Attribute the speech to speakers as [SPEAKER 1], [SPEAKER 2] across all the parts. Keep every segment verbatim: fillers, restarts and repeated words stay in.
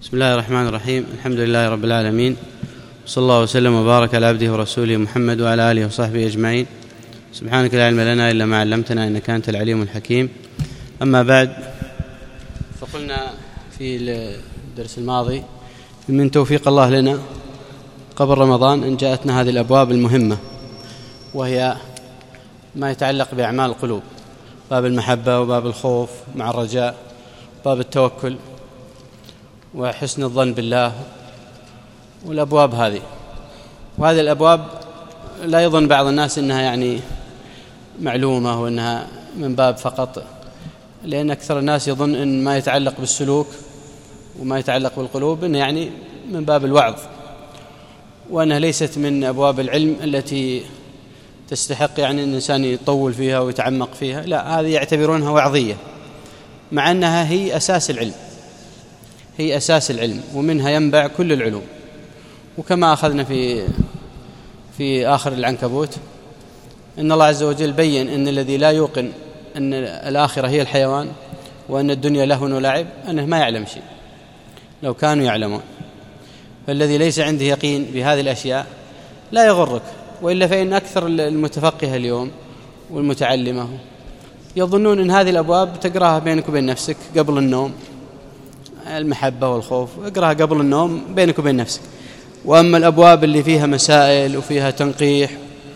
[SPEAKER 1] بسم الله الرحمن الرحيم. الحمد لله رب العالمين، صلى الله وسلم وبارك على عبده ورسوله محمد وعلى آله وصحبه أجمعين. سبحانك لا علم لنا إلا ما علمتنا إنك أنت العليم الحكيم. أما بعد، فقلنا في الدرس الماضي من توفيق الله لنا قبل رمضان أن جاءتنا هذه الأبواب المهمة، وهي ما يتعلق بأعمال القلوب، باب المحبة وباب الخوف مع الرجاء، باب التوكل وحسن الظن بالله، والأبواب هذه. وهذه الأبواب لا يظن بعض الناس أنها يعني معلومة وأنها من باب فقط، لأن أكثر الناس يظن أن ما يتعلق بالسلوك وما يتعلق بالقلوب أنه يعني من باب الوعظ، وأنها ليست من أبواب العلم التي تستحق يعني أن الإنسان يطول فيها ويتعمق فيها. لا، هذه يعتبرونها وعظية، مع أنها هي أساس العلم، هي أساس العلم، ومنها ينبع كل العلوم. وكما أخذنا في في آخر العنكبوت إن الله عز وجل بيّن أن الذي لا يوقن أن الآخرة هي الحيوان وأن الدنيا لهو ولعب أنه ما يعلم شيء لو كانوا يعلمون. فالذي ليس عنده يقين بهذه الأشياء لا يغرك، وإلا فإن أكثر المتفقه اليوم والمتعلمة يظنون أن هذه الأبواب تقرأها بينك وبين نفسك قبل النوم، المحبة والخوف اقرأها قبل النوم بينك وبين نفسك. وأما الأبواب اللي فيها مسائل وفيها تنقيح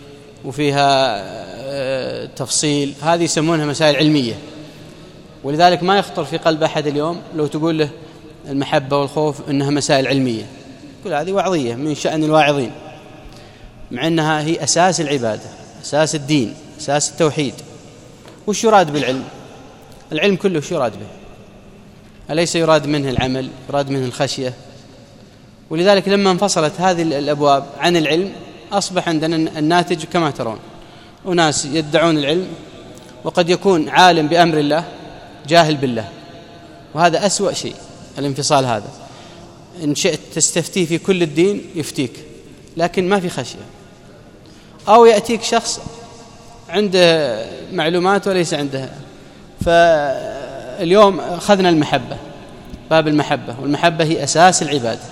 [SPEAKER 1] وفيها تفصيل، هذه يسمونها مسائل علمية، ولذلك ما يخطر في قلب أحد اليوم لو تقول له المحبة والخوف إنها مسائل علمية، يقول هذه وعظية من شأن الواعظين، مع أنها هي أساس العبادة، أساس الدين، أساس التوحيد. وش يراد بالعلم؟ العلم كله وش يراد به؟ أليس يراد منه العمل؟ يراد منه الخشية؟ ولذلك لما انفصلت هذه الأبواب عن العلم أصبح عندنا الناتج كما ترون، أناس يدعون العلم وقد يكون عالم بأمر الله جاهل بالله، وهذا أسوأ شيء الانفصال هذا. إن شئت تستفتيه في كل الدين يفتيك، لكن ما في خشية. أو يأتيك شخص عنده معلومات وليس عنده. فاليوم أخذنا المحبة، باب المحبة، والمحبة هي أساس العبادة،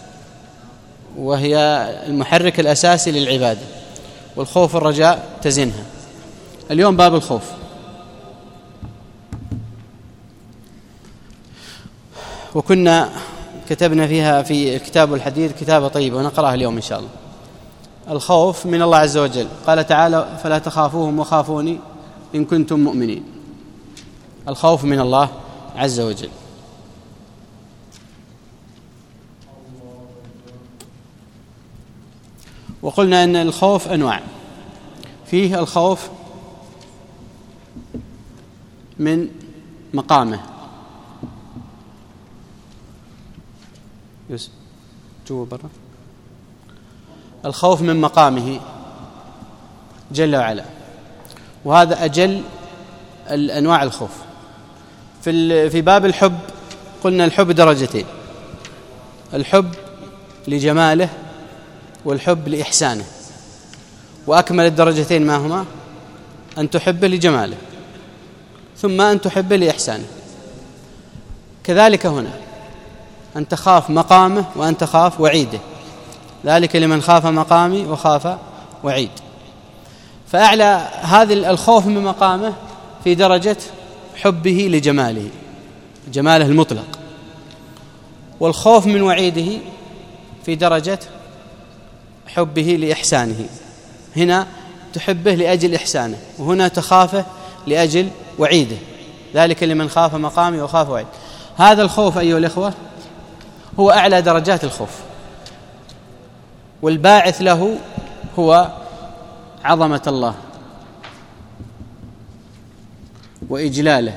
[SPEAKER 1] وهي المحرك الأساسي للعبادة، والخوف والرجاء تزنها. اليوم باب الخوف. وكنا كتبنا فيها في الكتاب والحديث كتابة طيبة ونقرأها اليوم إن شاء الله. الخوف من الله عز وجل، قال تعالى: فلا تخافوهم وخافوني إن كنتم مؤمنين. الخوف من الله عز وجل. وقلنا أن الخوف أنواع، فيه الخوف من مقامه، يوسف جوا برا، الخوف من مقامه جل وعلا، وهذا أجل الأنواع الخوف. في في باب الحب قلنا الحب درجتين، الحب لجماله والحب لإحسانه، وأكمل الدرجتين ما هما؟ أن تحبه لجماله ثم أن تحبه لإحسانه. كذلك هنا أن تخاف مقامه وأن تخاف وعيده، ذلك لمن خاف مقامي وخاف وعيد. فأعلى هذا الخوف من مقامه في درجة حبه لجماله، جماله المطلق، والخوف من وعيده في درجة حبه لإحسانه. هنا تحبه لأجل إحسانه، وهنا تخافه لأجل وعيده، ذلك لمن خاف مقامي وخاف وعيد. هذا الخوف أيها الإخوة هو أعلى درجات الخوف، والباعث له هو عظمة الله وإجلاله.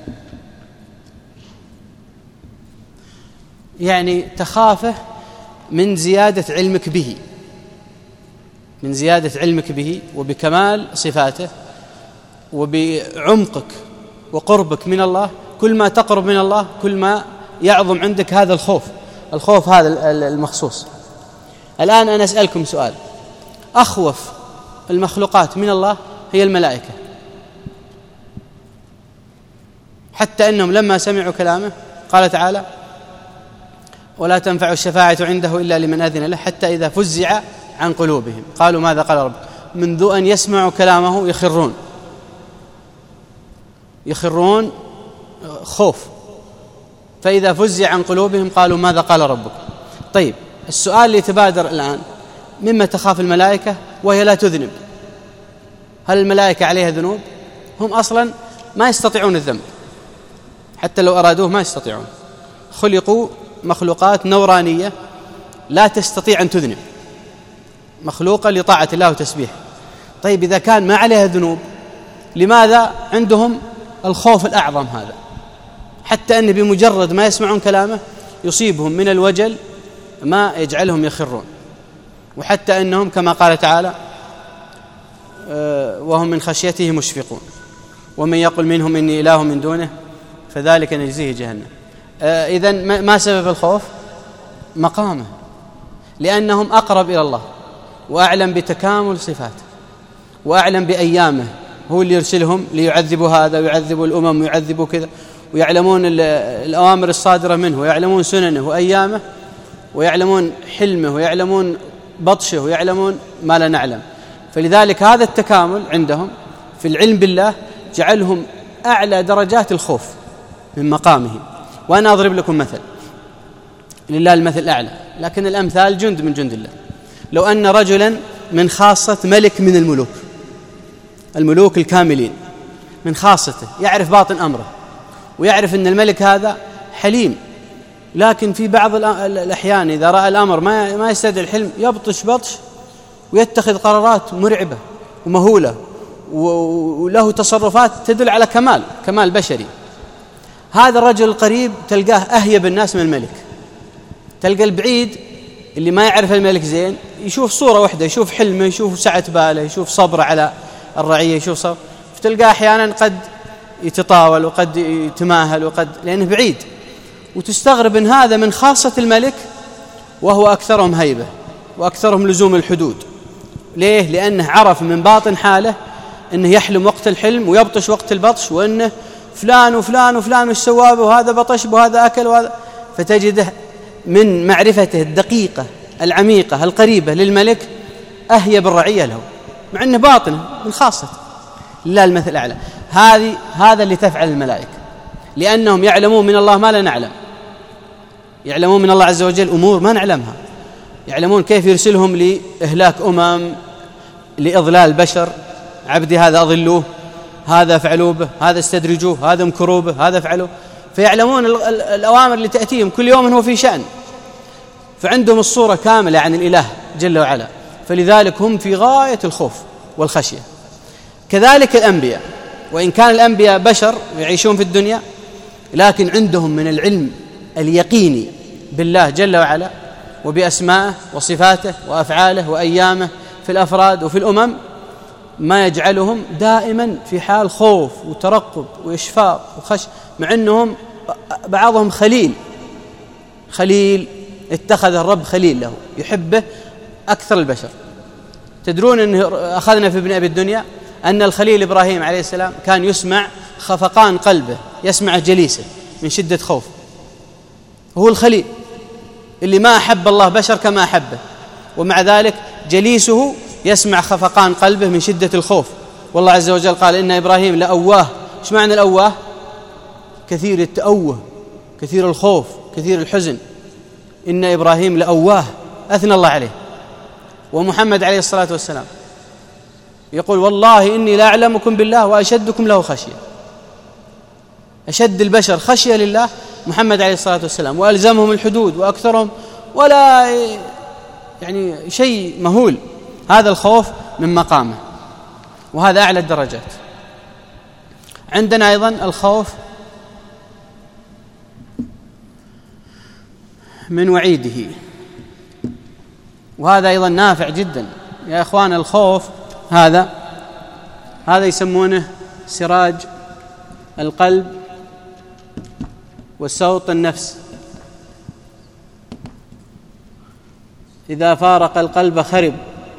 [SPEAKER 1] يعني تخافه من زيادة علمك به، من زيادة علمك به وبكمال صفاته وبعمقك وقربك من الله. كل ما تقرب من الله كل ما يعظم عندك هذا الخوف، الخوف هذا المخصوص. الآن أنا أسألكم سؤال: أخوف المخلوقات من الله هي الملائكة، حتى أنهم لما سمعوا كلامه قال تعالى: ولا تنفع الشفاعة عنده إلا لمن أذن له حتى إذا فزع عن قلوبهم قالوا ماذا قال رب منذ أن يسمعوا كلامه يخرون يخرون خوف، فإذا فزع عن قلوبهم قالوا ماذا قال ربك. طيب السؤال اللي يتبادر الآن مما تخاف الملائكة وهي لا تذنب؟ هل الملائكة عليها ذنوب؟ هم أصلا ما يستطيعون الذنب، حتى لو أرادوه ما يستطيعون، خلقوا مخلوقات نورانية لا تستطيع أن تذنب، مخلوقة لطاعة الله وتسبيحه. طيب إذا كان ما عليها ذنوب لماذا عندهم الخوف الأعظم هذا؟ حتى أن بمجرد ما يسمعون كلامه يصيبهم من الوجل ما يجعلهم يخرون، وحتى أنهم كما قال تعالى وهم من خشيته مشفقون ومن يقل منهم إني إله من دونه فذلك نجزيه جهنم. إذن ما سبب الخوف؟ مقامه، لأنهم أقرب إلى الله وأعلم بتكامل صفاته وأعلم بأيامه، هو اللي يرسلهم ليعذبوا هذا ويعذبوا الأمم ويعذبوا كذا، ويعلمون الأوامر الصادرة منه ويعلمون سننه وأيامه ويعلمون حلمه ويعلمون بطشه ويعلمون ما لا نعلم. فلذلك هذا التكامل عندهم في العلم بالله جعلهم أعلى درجات الخوف من مقامه. وأنا أضرب لكم مثل، لله المثل الأعلى، لكن الأمثال جند من جند الله. لو أن رجلا من خاصة ملك من الملوك الملوك الكاملين من خاصته يعرف باطن أمره ويعرف أن الملك هذا حليم، لكن في بعض الأحيان إذا رأى الأمر ما ما يستدعي الحلم يبطش بطش ويتخذ قرارات مرعبة ومهولة وله تصرفات تدل على كمال كمال بشري. هذا الرجل القريب تلقاه أهيب الناس من الملك، تلقى البعيد اللي ما يعرف الملك زين يشوف صورة واحدة، يشوف حلمه، يشوف سعة باله، يشوف صبره على الرعية، يشوف صبر، فتلقاه أحيانا قد يتطاول وقد يتماهل وقد لأنه بعيد، وتستغرب أن هذا من خاصة الملك وهو أكثرهم هيبة وأكثرهم لزوم الحدود. ليه؟ لأنه عرف من باطن حاله أنه يحلم وقت الحلم ويبطش وقت البطش، وأنه فلان وفلان وفلان وش سوى به وهذا بطش وهذا أكل وهذا، فتجده من معرفته الدقيقة العميقة القريبة للملك أهيب الرعية له، مع أنه باطنه من خاصته. لله المثل الأعلى. هذه هذا اللي تفعل الملائكة، لأنهم يعلمون من الله ما لا نعلم، يعلمون من الله عز وجل أمور ما نعلمها، يعلمون كيف يرسلهم لإهلاك أمم، لإضلال بشر، عبدي هذا أضلوه، هذا فعلوا به، هذا استدرجوه، هذا امكروا به، هذا فعلوا، فيعلمون الأوامر اللي تأتيهم كل يوم هو في شأن، فعندهم الصورة كاملة عن الإله جل وعلا، فلذلك هم في غاية الخوف والخشية. كذلك الأنبياء، وإن كان الأنبياء بشر يعيشون في الدنيا، لكن عندهم من العلم اليقيني بالله جل وعلا وبأسمائه وصفاته وأفعاله وأيامه في الأفراد وفي الأمم ما يجعلهم دائما في حال خوف وترقب وإشفاق وخشية، مع أنهم بعضهم خليل خليل اتخذ الرب خليل له يحبه أكثر البشر. تدرون أن أخذنا في ابن أبي الدنيا أن الخليل إبراهيم عليه السلام كان يسمع خفقان قلبه، يسمع جليسه من شدة خوف، هو الخليل اللي ما أحب الله بشر كما أحبه، ومع ذلك جليسه يسمع خفقان قلبه من شدة الخوف. والله عز وجل قال إن إبراهيم لأواه. إيش معنى الأواه؟ كثير التأوه، كثير الخوف، كثير الحزن. إن إبراهيم لأواه، أثنى الله عليه. ومحمد عليه الصلاة والسلام يقول والله إني لا أعلمكم بالله وأشدكم له خشية، أشد البشر خشية لله محمد عليه الصلاة والسلام، وألزمهم الحدود وأكثرهم ولا يعني شيء مهول. هذا الخوف من مقامه، وهذا أعلى الدرجات. عندنا أيضا الخوف من وعيده، وهذا أيضا نافع جدا يا إخوان. الخوف هذا هذا يسمونه سراج القلب وسوط النفس، إذا فارق القلب خرب.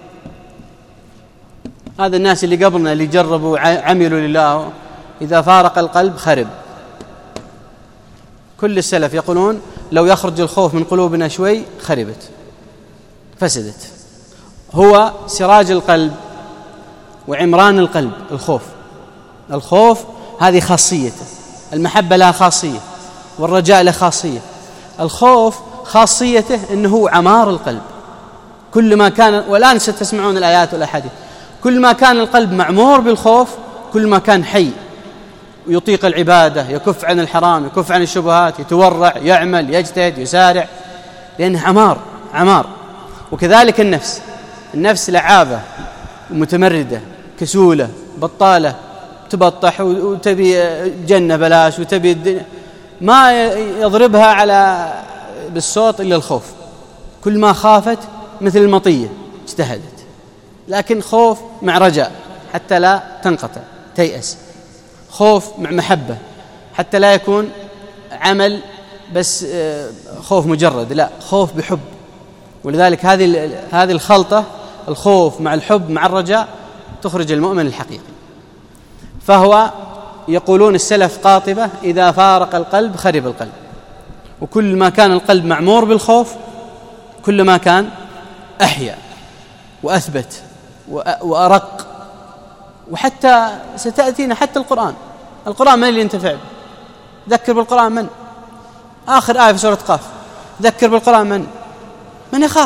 [SPEAKER 1] هذا الناس اللي قبلنا اللي جربوا عملوا لله، إذا فارق القلب خرب. كل السلف يقولون لو يخرج الخوف من قلوبنا شوي خربت فسدت. هو سراج القلب وعمران القلب. الخوف الخوف هذه خاصيته. المحبة لها خاصية والرجاء له خاصية. الخوف خاصيته أنه عمار القلب. كل ما كان، والآن ستسمعون الآيات والأحاديث، كل ما كان القلب معمور بالخوف كل ما كان حي ويطيق العبادة، يكف عن الحرام، يكف عن الشبهات، يتورع، يعمل، يجتهد، يسارع، لأنه عمار عمار. وكذلك النفس النفس لعابة ومتمردة كسولة بطالة، تبطح وتبي جنة بلاش وتبي الدنيا، ما يضربها على بالصوت إلا الخوف. كل ما خافت مثل المطية اجتهدت، لكن خوف مع رجاء حتى لا تنقطع تيأس، خوف مع محبة حتى لا يكون عمل بس خوف مجرد، لا، خوف بحب. ولذلك هذه هذه الخلطة، الخوف مع الحب مع الرجاء، تخرج المؤمن الحقيقي. فهو يقولون السلف قاطبة: إذا فارق القلب خرب القلب. وكل ما كان القلب معمور بالخوف كل ما كان أحيا وأثبت وأرق. وحتى ستأتينا حتى القرآن القرآن من اللي ينتفع به؟ ذكر بالقرآن من؟ آخر آية في سورة قاف، ذكر بالقرآن من؟ من يخاف،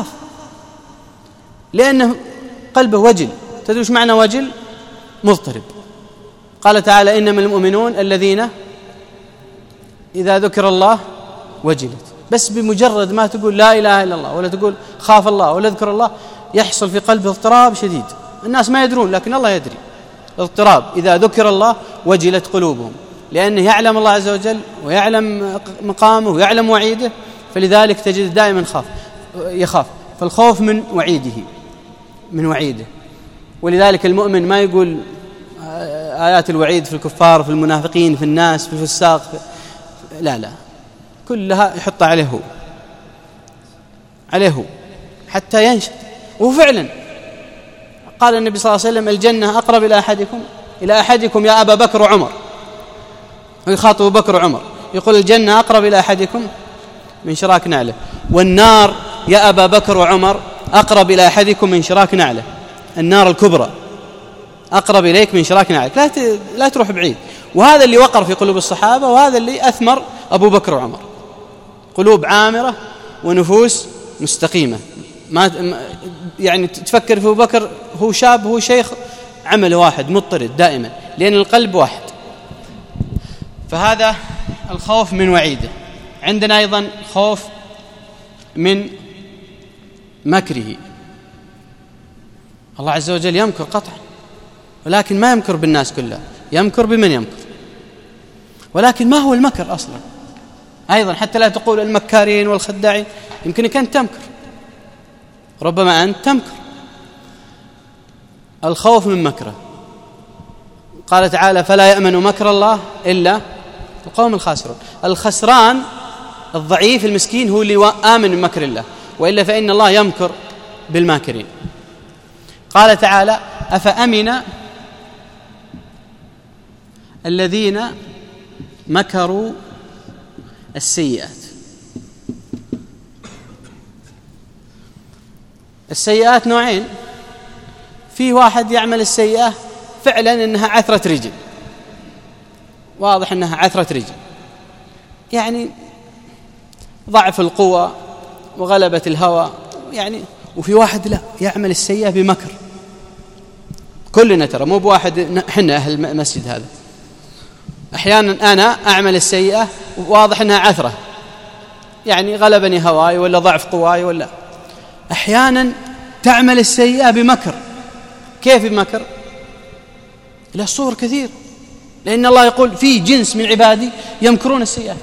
[SPEAKER 1] لأنه قلبه وجل. تدري وش معنى وجل؟ مضطرب. قال تعالى: إنما المؤمنون الذين إذا ذكر الله وجلت. بس بمجرد ما تقول لا إله إلا الله ولا تقول خاف الله ولا ذكر الله يحصل في قلبه اضطراب شديد. الناس ما يدرون لكن الله يدري. اضطراب. إذا ذكر الله وجلت قلوبهم، لأنه يعلم الله عز وجل ويعلم مقامه ويعلم وعيده، فلذلك تجد دائما خاف يخاف. فالخوف من وعيده من وعيده. ولذلك المؤمن ما يقول آيات الوعيد في الكفار، في المنافقين، في الناس، في الفساق، في... لا لا، كلها يحط عليه هو عليه هو حتى ينشد. وفعلا قال النبي صلى الله عليه وسلم: الجنة أقرب إلى أحدكم إلى أحدكم يا أبا بكر وعمر. ويخاطب بكر وعمر يقول: الجنة أقرب إلى أحدكم من شراك نعله، والنار يا أبا بكر وعمر أقرب إلى أحدكم من شراك نعله. النار الكبرى أقرب إليك من شراك نعلك. لا لا تروح بعيد. وهذا اللي وقر في قلوب الصحابة، وهذا اللي أثمر أبو بكر وعمر، قلوب عامرة ونفوس مستقيمة. ما يعني تفكر في أبو بكر هو شاب هو شيخ، عمل واحد مضطرد دائما، لأن القلب واحد. فهذا الخوف من وعيده. عندنا أيضا خوف من مكره. الله عز وجل يمكر قطعا، ولكن ما يمكر بالناس كلها، يمكر بمن يمكر. ولكن ما هو المكر أصلا؟ أيضا حتى لا تقول المكارين والخداعين، يمكنك أن تمكر، ربما أنت تمكر. الخوف من مكره. قال تعالى: فلا يأمن مكر الله إلا القوم الخاسرون. الخسران الضعيف المسكين هو اللي آمن من مكر الله، وإلا فإن الله يمكر بالماكرين. قال تعالى: أفأمن الذين مكروا السيئات. السيئات نوعين. في واحد يعمل السيئة فعلا إنها عثرة رجل، واضح إنها عثرة رجل، يعني ضعف القوة وغلبة الهوى يعني. وفي واحد لا، يعمل السيئة بمكر. كلنا ترى، مو بواحد، حنا أهل المسجد هذا أحيانا أنا أعمل السيئة واضح أنها عثرة، يعني غلبني هواي ولا ضعف قواي، ولا أحيانا تعمل السيئة بمكر. كيف بمكر؟ له صور كثير، لأن الله يقول في جنس من عبادي يمكرون السيئات.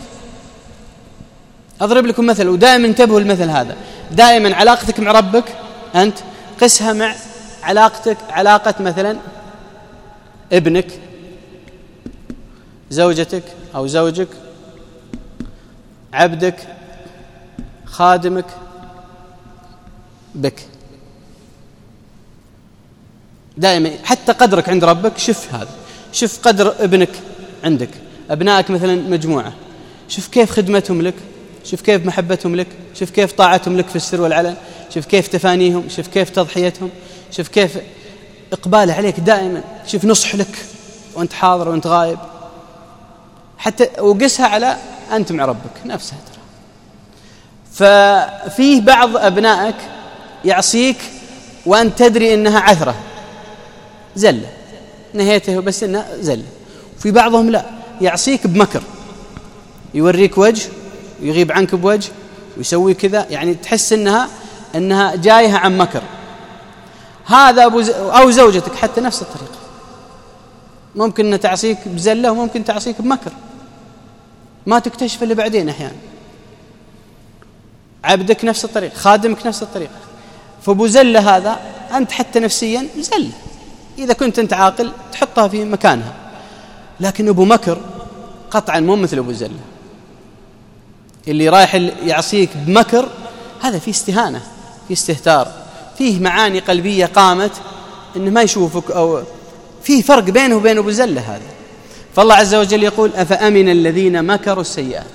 [SPEAKER 1] أضرب لكم مثل، ودائما انتبهوا المثل هذا. دائما علاقتك مع ربك أنت قسها مع علاقتك علاقة مثلا ابنك، زوجتك أو زوجك، عبدك، خادمك بك. دائما حتى قدرك عند ربك شوف هذا، شوف قدر ابنك عندك، أبنائك مثلا مجموعة، شوف كيف خدمتهم لك، شوف كيف محبتهم لك، شوف كيف طاعتهم لك في السر والعلن، شوف كيف تفانيهم، شوف كيف تضحيتهم، شوف كيف إقباله عليك دائما، شوف نصح لك وأنت حاضر وأنت غائب، حتى وقسها على أنت مع ربك نفسها ترى. ففيه بعض أبنائك يعصيك وأنت تدري إنها عثرة زلة نهيته بس إنها زلة. في بعضهم لا، يعصيك بمكر، يوريك وجه ويغيب عنك بوجه ويسوي كذا، يعني تحس إنها إنها جايها عن مكر. هذا أبو ز... أو زوجتك حتى نفس الطريقة، ممكن أن تعصيك بزلة وممكن تعصيك بمكر، ما تكتشف اللي بعدين. أحيانا عبدك نفس الطريقة، خادمك نفس الطريقة. فأبو زلة هذا أنت حتى نفسيا زلة، إذا كنت أنت عاقل تحطها في مكانها. لكن أبو مكر قطعا مو مثل أبو زلة. اللي رايح يعصيك بمكر هذا فيه استهانة، فيه استهتار، فيه معاني قلبية قامت إنه ما يشوفك، أو فيه فرق بينه وبين أبو زلة هذا. فالله عز وجل يقول أفأمن الذين مكروا السيئات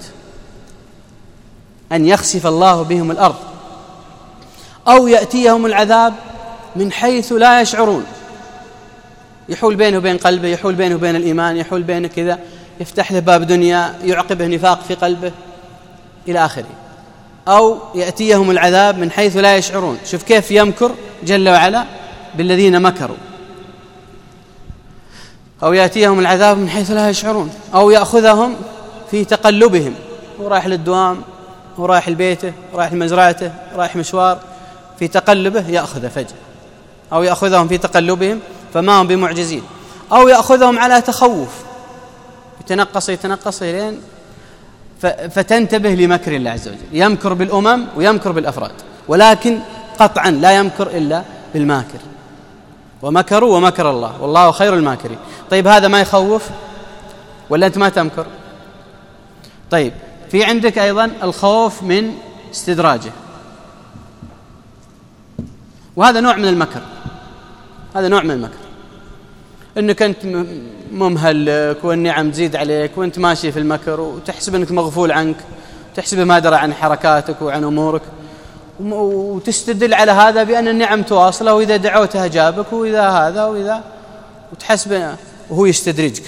[SPEAKER 1] أن يخسف الله بهم الأرض أو يأتيهم العذاب من حيث لا يشعرون. يحول بينه وبين قلبه، يحول بينه وبين الإيمان، يحول بينه كذا، يفتح له باب دنيا، يعقبه نفاق في قلبه إلى آخره. أو يأتيهم العذاب من حيث لا يشعرون. شوف كيف يمكر جل وعلا بالذين مكروا. أو يأتيهم العذاب من حيث لا يشعرون، أو يأخذهم في تقلبهم، هو رايح للدوام، هو رايح لبيته، رايح لمزرعته، رايح مشوار، في تقلبه يأخذه فجأة. أو يأخذهم في تقلبهم فما هم بمعجزين. أو يأخذهم على تخوف، يتنقص يتنقص لين فتنتبه لمكر الله عز وجل. يمكر بالأمم ويمكر بالأفراد، ولكن قطعا لا يمكر إلا بالماكر. ومكروا ومكر الله والله خير الماكرين. طيب هذا ما يخوف ولا أنت ما تمكر؟ طيب في عندك أيضا الخوف من استدراجه، وهذا نوع من المكر. هذا نوع من المكر، أنك أنت ممهل والنعم تزيد عليك وأنت ماشي في المكر، وتحسب أنك مغفول عنك، تحسب ما درى عن حركاتك وعن أمورك، وتستدل على هذا بأن النعم تواصله، وإذا دعوتها جابك، وإذا هذا وإذا، وتحسب وهو يستدرجك.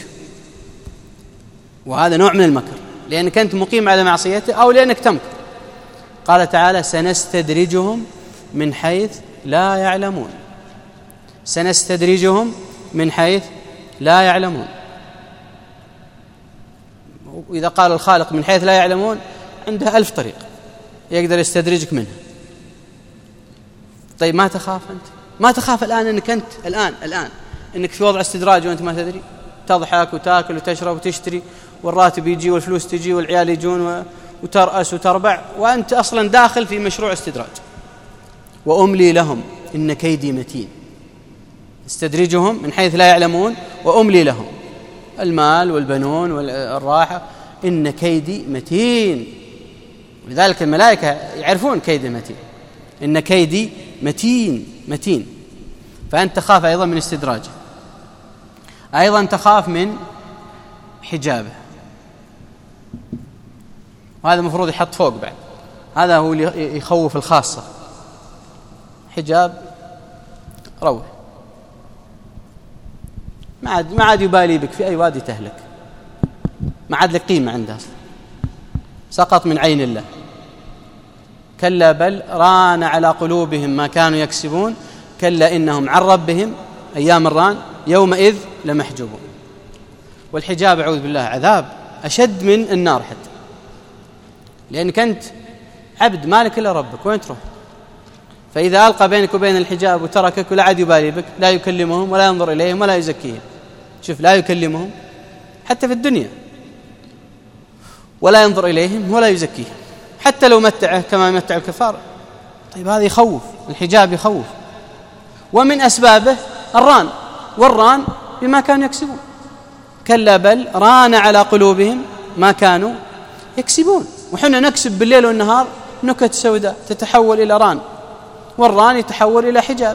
[SPEAKER 1] وهذا نوع من المكر، لأنك أنت مقيم على معصيته أو لأنك تمكر. قال تعالى سنستدرجهم من حيث لا يعلمون. سنستدرجهم من حيث لا يعلمون. وإذا قال الخالق من حيث لا يعلمون عنده ألف طريقة يقدر يستدرجك منها. طيب ما تخاف أنت؟ ما تخاف الآن أنك أنت الآن الآن أنك في وضع استدراج وأنت ما تدري، تضحك وتاكل وتشرب وتشتري، والراتب يجي والفلوس تجي والعيال يجون وترأس وتربع، وأنت أصلا داخل في مشروع استدراج. وأملي لهم إن كيدي متين. استدرجهم من حيث لا يعلمون وأملي لهم، المال والبنون والراحة، إن كيدي متين. ولذلك الملائكة يعرفون كيد متين، إن كيدي متين متين. فأنت تخاف أيضا من استدراجه، أيضا تخاف من حجابه، وهذا المفروض يحط فوق بعد. هذا هو اللي يخوف الخاصة. حجاب روح، ما عاد ما عاد يبالي بك في أي وادي تهلك، ما عاد لك قيمة عنده أصلا، سقط من عين الله. كلا بل ران على قلوبهم ما كانوا يكسبون كلا إنهم عن ربهم أيام الران يومئذ لمحجوبون. والحجاب أعوذ بالله عذاب أشد من النار حتى، لأنك أنت عبد مالك إلا ربك، وين تروح؟ فإذا ألقى بينك وبين الحجاب وتركك ولا عاد يبالي بك، لا يكلمهم ولا ينظر إليهم ولا يزكيهم. شوف، لا يكلمهم حتى في الدنيا، ولا ينظر إليهم ولا يزكيهم، حتى لو متعه كما يمتع الكفار. طيب هذا يخوف، الحجاب يخوف. ومن أسبابه الران، والران بما كانوا يكسبون. كلا بل ران على قلوبهم ما كانوا يكسبون. وحنا نكسب بالليل والنهار نكت سوداء تتحول إلى ران، والران يتحول إلى حجاب.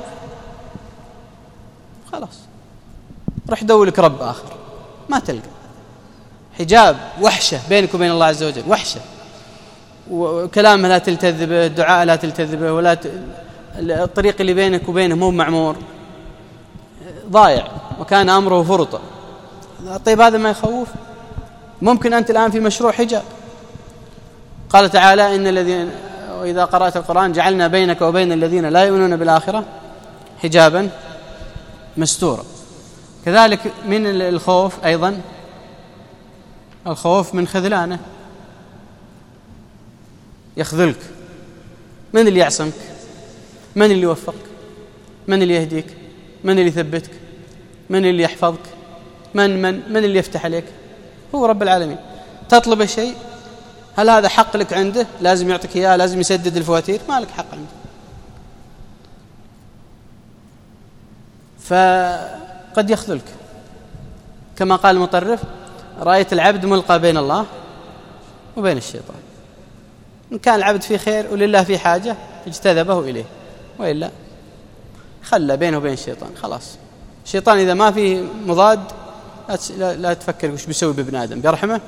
[SPEAKER 1] خلاص رح دور لك رب آخر ما تلقى. حجاب وحشة بينك وبين الله عز وجل، وحشة. وكلامه لا تلتذ به، الدعاء لا تلتذ به، ولا ت... الطريق اللي بينك وبينه مو معمور، ضايع وكان أمره فرطا. طيب هذا ما يخوف؟ ممكن أنت الآن في مشروع حجاب، قال تعالى إن الذين وإذا قرأت القرآن جعلنا بينك وبين الذين لا يؤمنون بالآخرة حجابا مستورا. كذلك من الخوف أيضا الخوف من خذلانه، يخذلك. من اللي يعصمك؟ من اللي يوفقك؟ من اللي يهديك؟ من اللي يثبتك؟ من اللي يحفظك؟ من من من اللي يفتح عليك؟ هو رب العالمين. تطلب الشيء، هل هذا حق لك عنده؟ لازم يعطيك إياه، لازم يسدد الفواتير؟ ما لك حق عنده. فقد يخذلك، كما قال المطرف: رأيت العبد ملقى بين الله وبين الشيطان. إن كان العبد فيه خير ولله فيه حاجة اجتذبه إليه، وإلا خلى بينه وبين الشيطان. خلاص، الشيطان إذا ما فيه مضاد لا تفكر وش بيسوي بابن آدم، بيرحمه.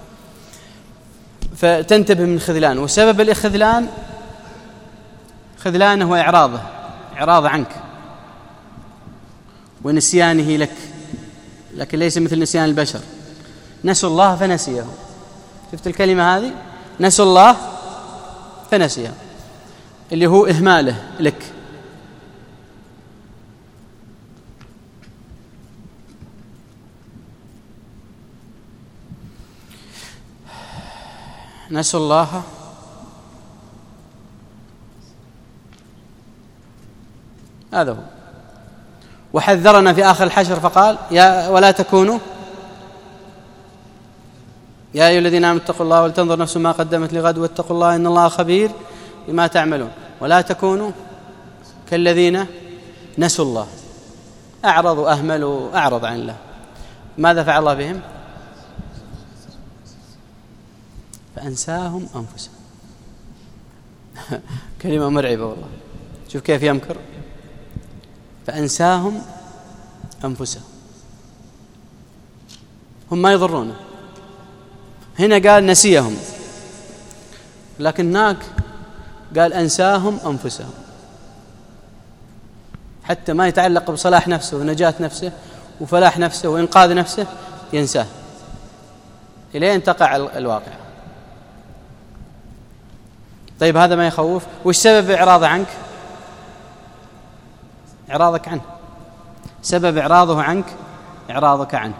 [SPEAKER 1] فتنتبه من الخذلان. وسبب الخذلان خذلانه هو إعراضه، إعراض عنك ونسيانه لك، لكن ليس مثل نسيان البشر. نسوا الله فنسيه. شفت الكلمة هذه؟ نسوا الله فنسيه، اللي هو إهماله لك. نسوا الله هذا هو. وحذرنا في آخر الحشر فقال: يا ولا تكونوا يا أيها الذين آمنوا اتقوا الله ولتنظر نفس ما قدمت لغد واتقوا الله إن الله خبير بما تعملون. ولا تكونوا كالذين نسوا الله، أعرضوا أهملوا أعرض عن الله. ماذا فعل الله بهم؟ فأنساهم أنفسهم. كلمة مرعبة والله. شوف كيف يمكر. فأنساهم أنفسهم، هم ما يضرونه. هنا قال نسيهم، لكن هناك قال أنساهم أنفسهم، حتى ما يتعلق بصلاح نفسه ونجاة نفسه وفلاح نفسه وإنقاذ نفسه ينساه إليه أن تقع الواقع. طيب هذا ما يخوف؟ وش سبب إعراضه عنك؟ إعراضك عنه. سبب إعراضه عنك إعراضك عنه.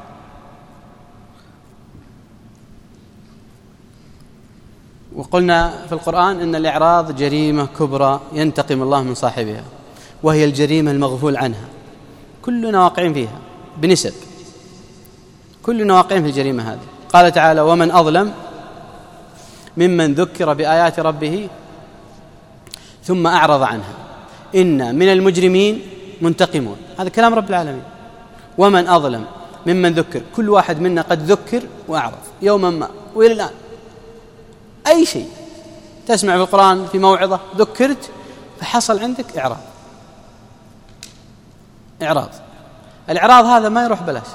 [SPEAKER 1] وقلنا في القرآن إن الإعراض جريمة كبرى ينتقم الله من صاحبها، وهي الجريمة المغفول عنها. كلنا واقعين فيها بنسب، كلنا واقعين في الجريمة هذه. قال تعالى: ومن أظلم ممن ذكر بآيات ربه ثم أعرض عنها إنا من المجرمين منتقمون. هذا كلام رب العالمين. ومن أظلم ممن ذكر، كل واحد منا قد ذكر وأعرض يوما ما وإلى الآن. أي شيء تسمع في القرآن في موعظة ذكرت فحصل عندك إعراض. إعراض الإعراض هذا ما يروح بلاش.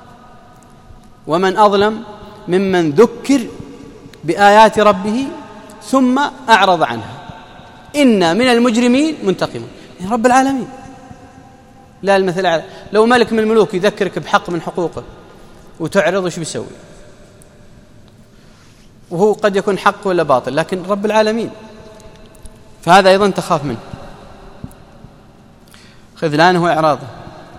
[SPEAKER 1] ومن أظلم ممن ذكر بآيات ربه ثم أعرض عنها إنا من المجرمين منتقمون. يعني رب العالمين لا المثل الأعلى. لو ملك من الملوك يذكرك بحق من حقوقه وتعرض، وش بيسوي؟ وهو قد يكون حق ولا باطل، لكن رب العالمين. فهذا أيضا تخاف منه. خذلانه وإعراضه.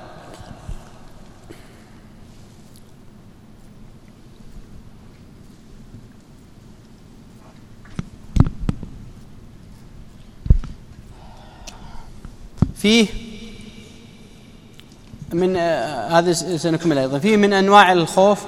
[SPEAKER 1] فيه من آه هذا سنكمل أيضا. فيه من أنواع الخوف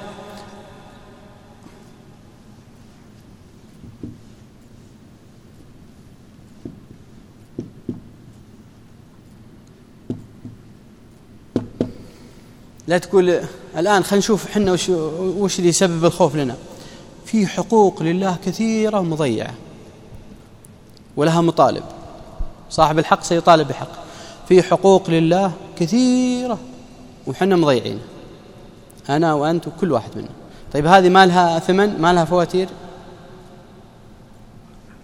[SPEAKER 1] لا تقول الآن خلينا نشوف حنا وش, وش اللي يسبب الخوف لنا. في حقوق لله كثيرة مضيعة ولها مطالب، صاحب الحق سيطالب بحق. في حقوق لله كثيرة وحنا مضيعين، أنا وأنت وكل واحد منا. طيب هذه ما لها ثمن؟ ما لها فواتير؟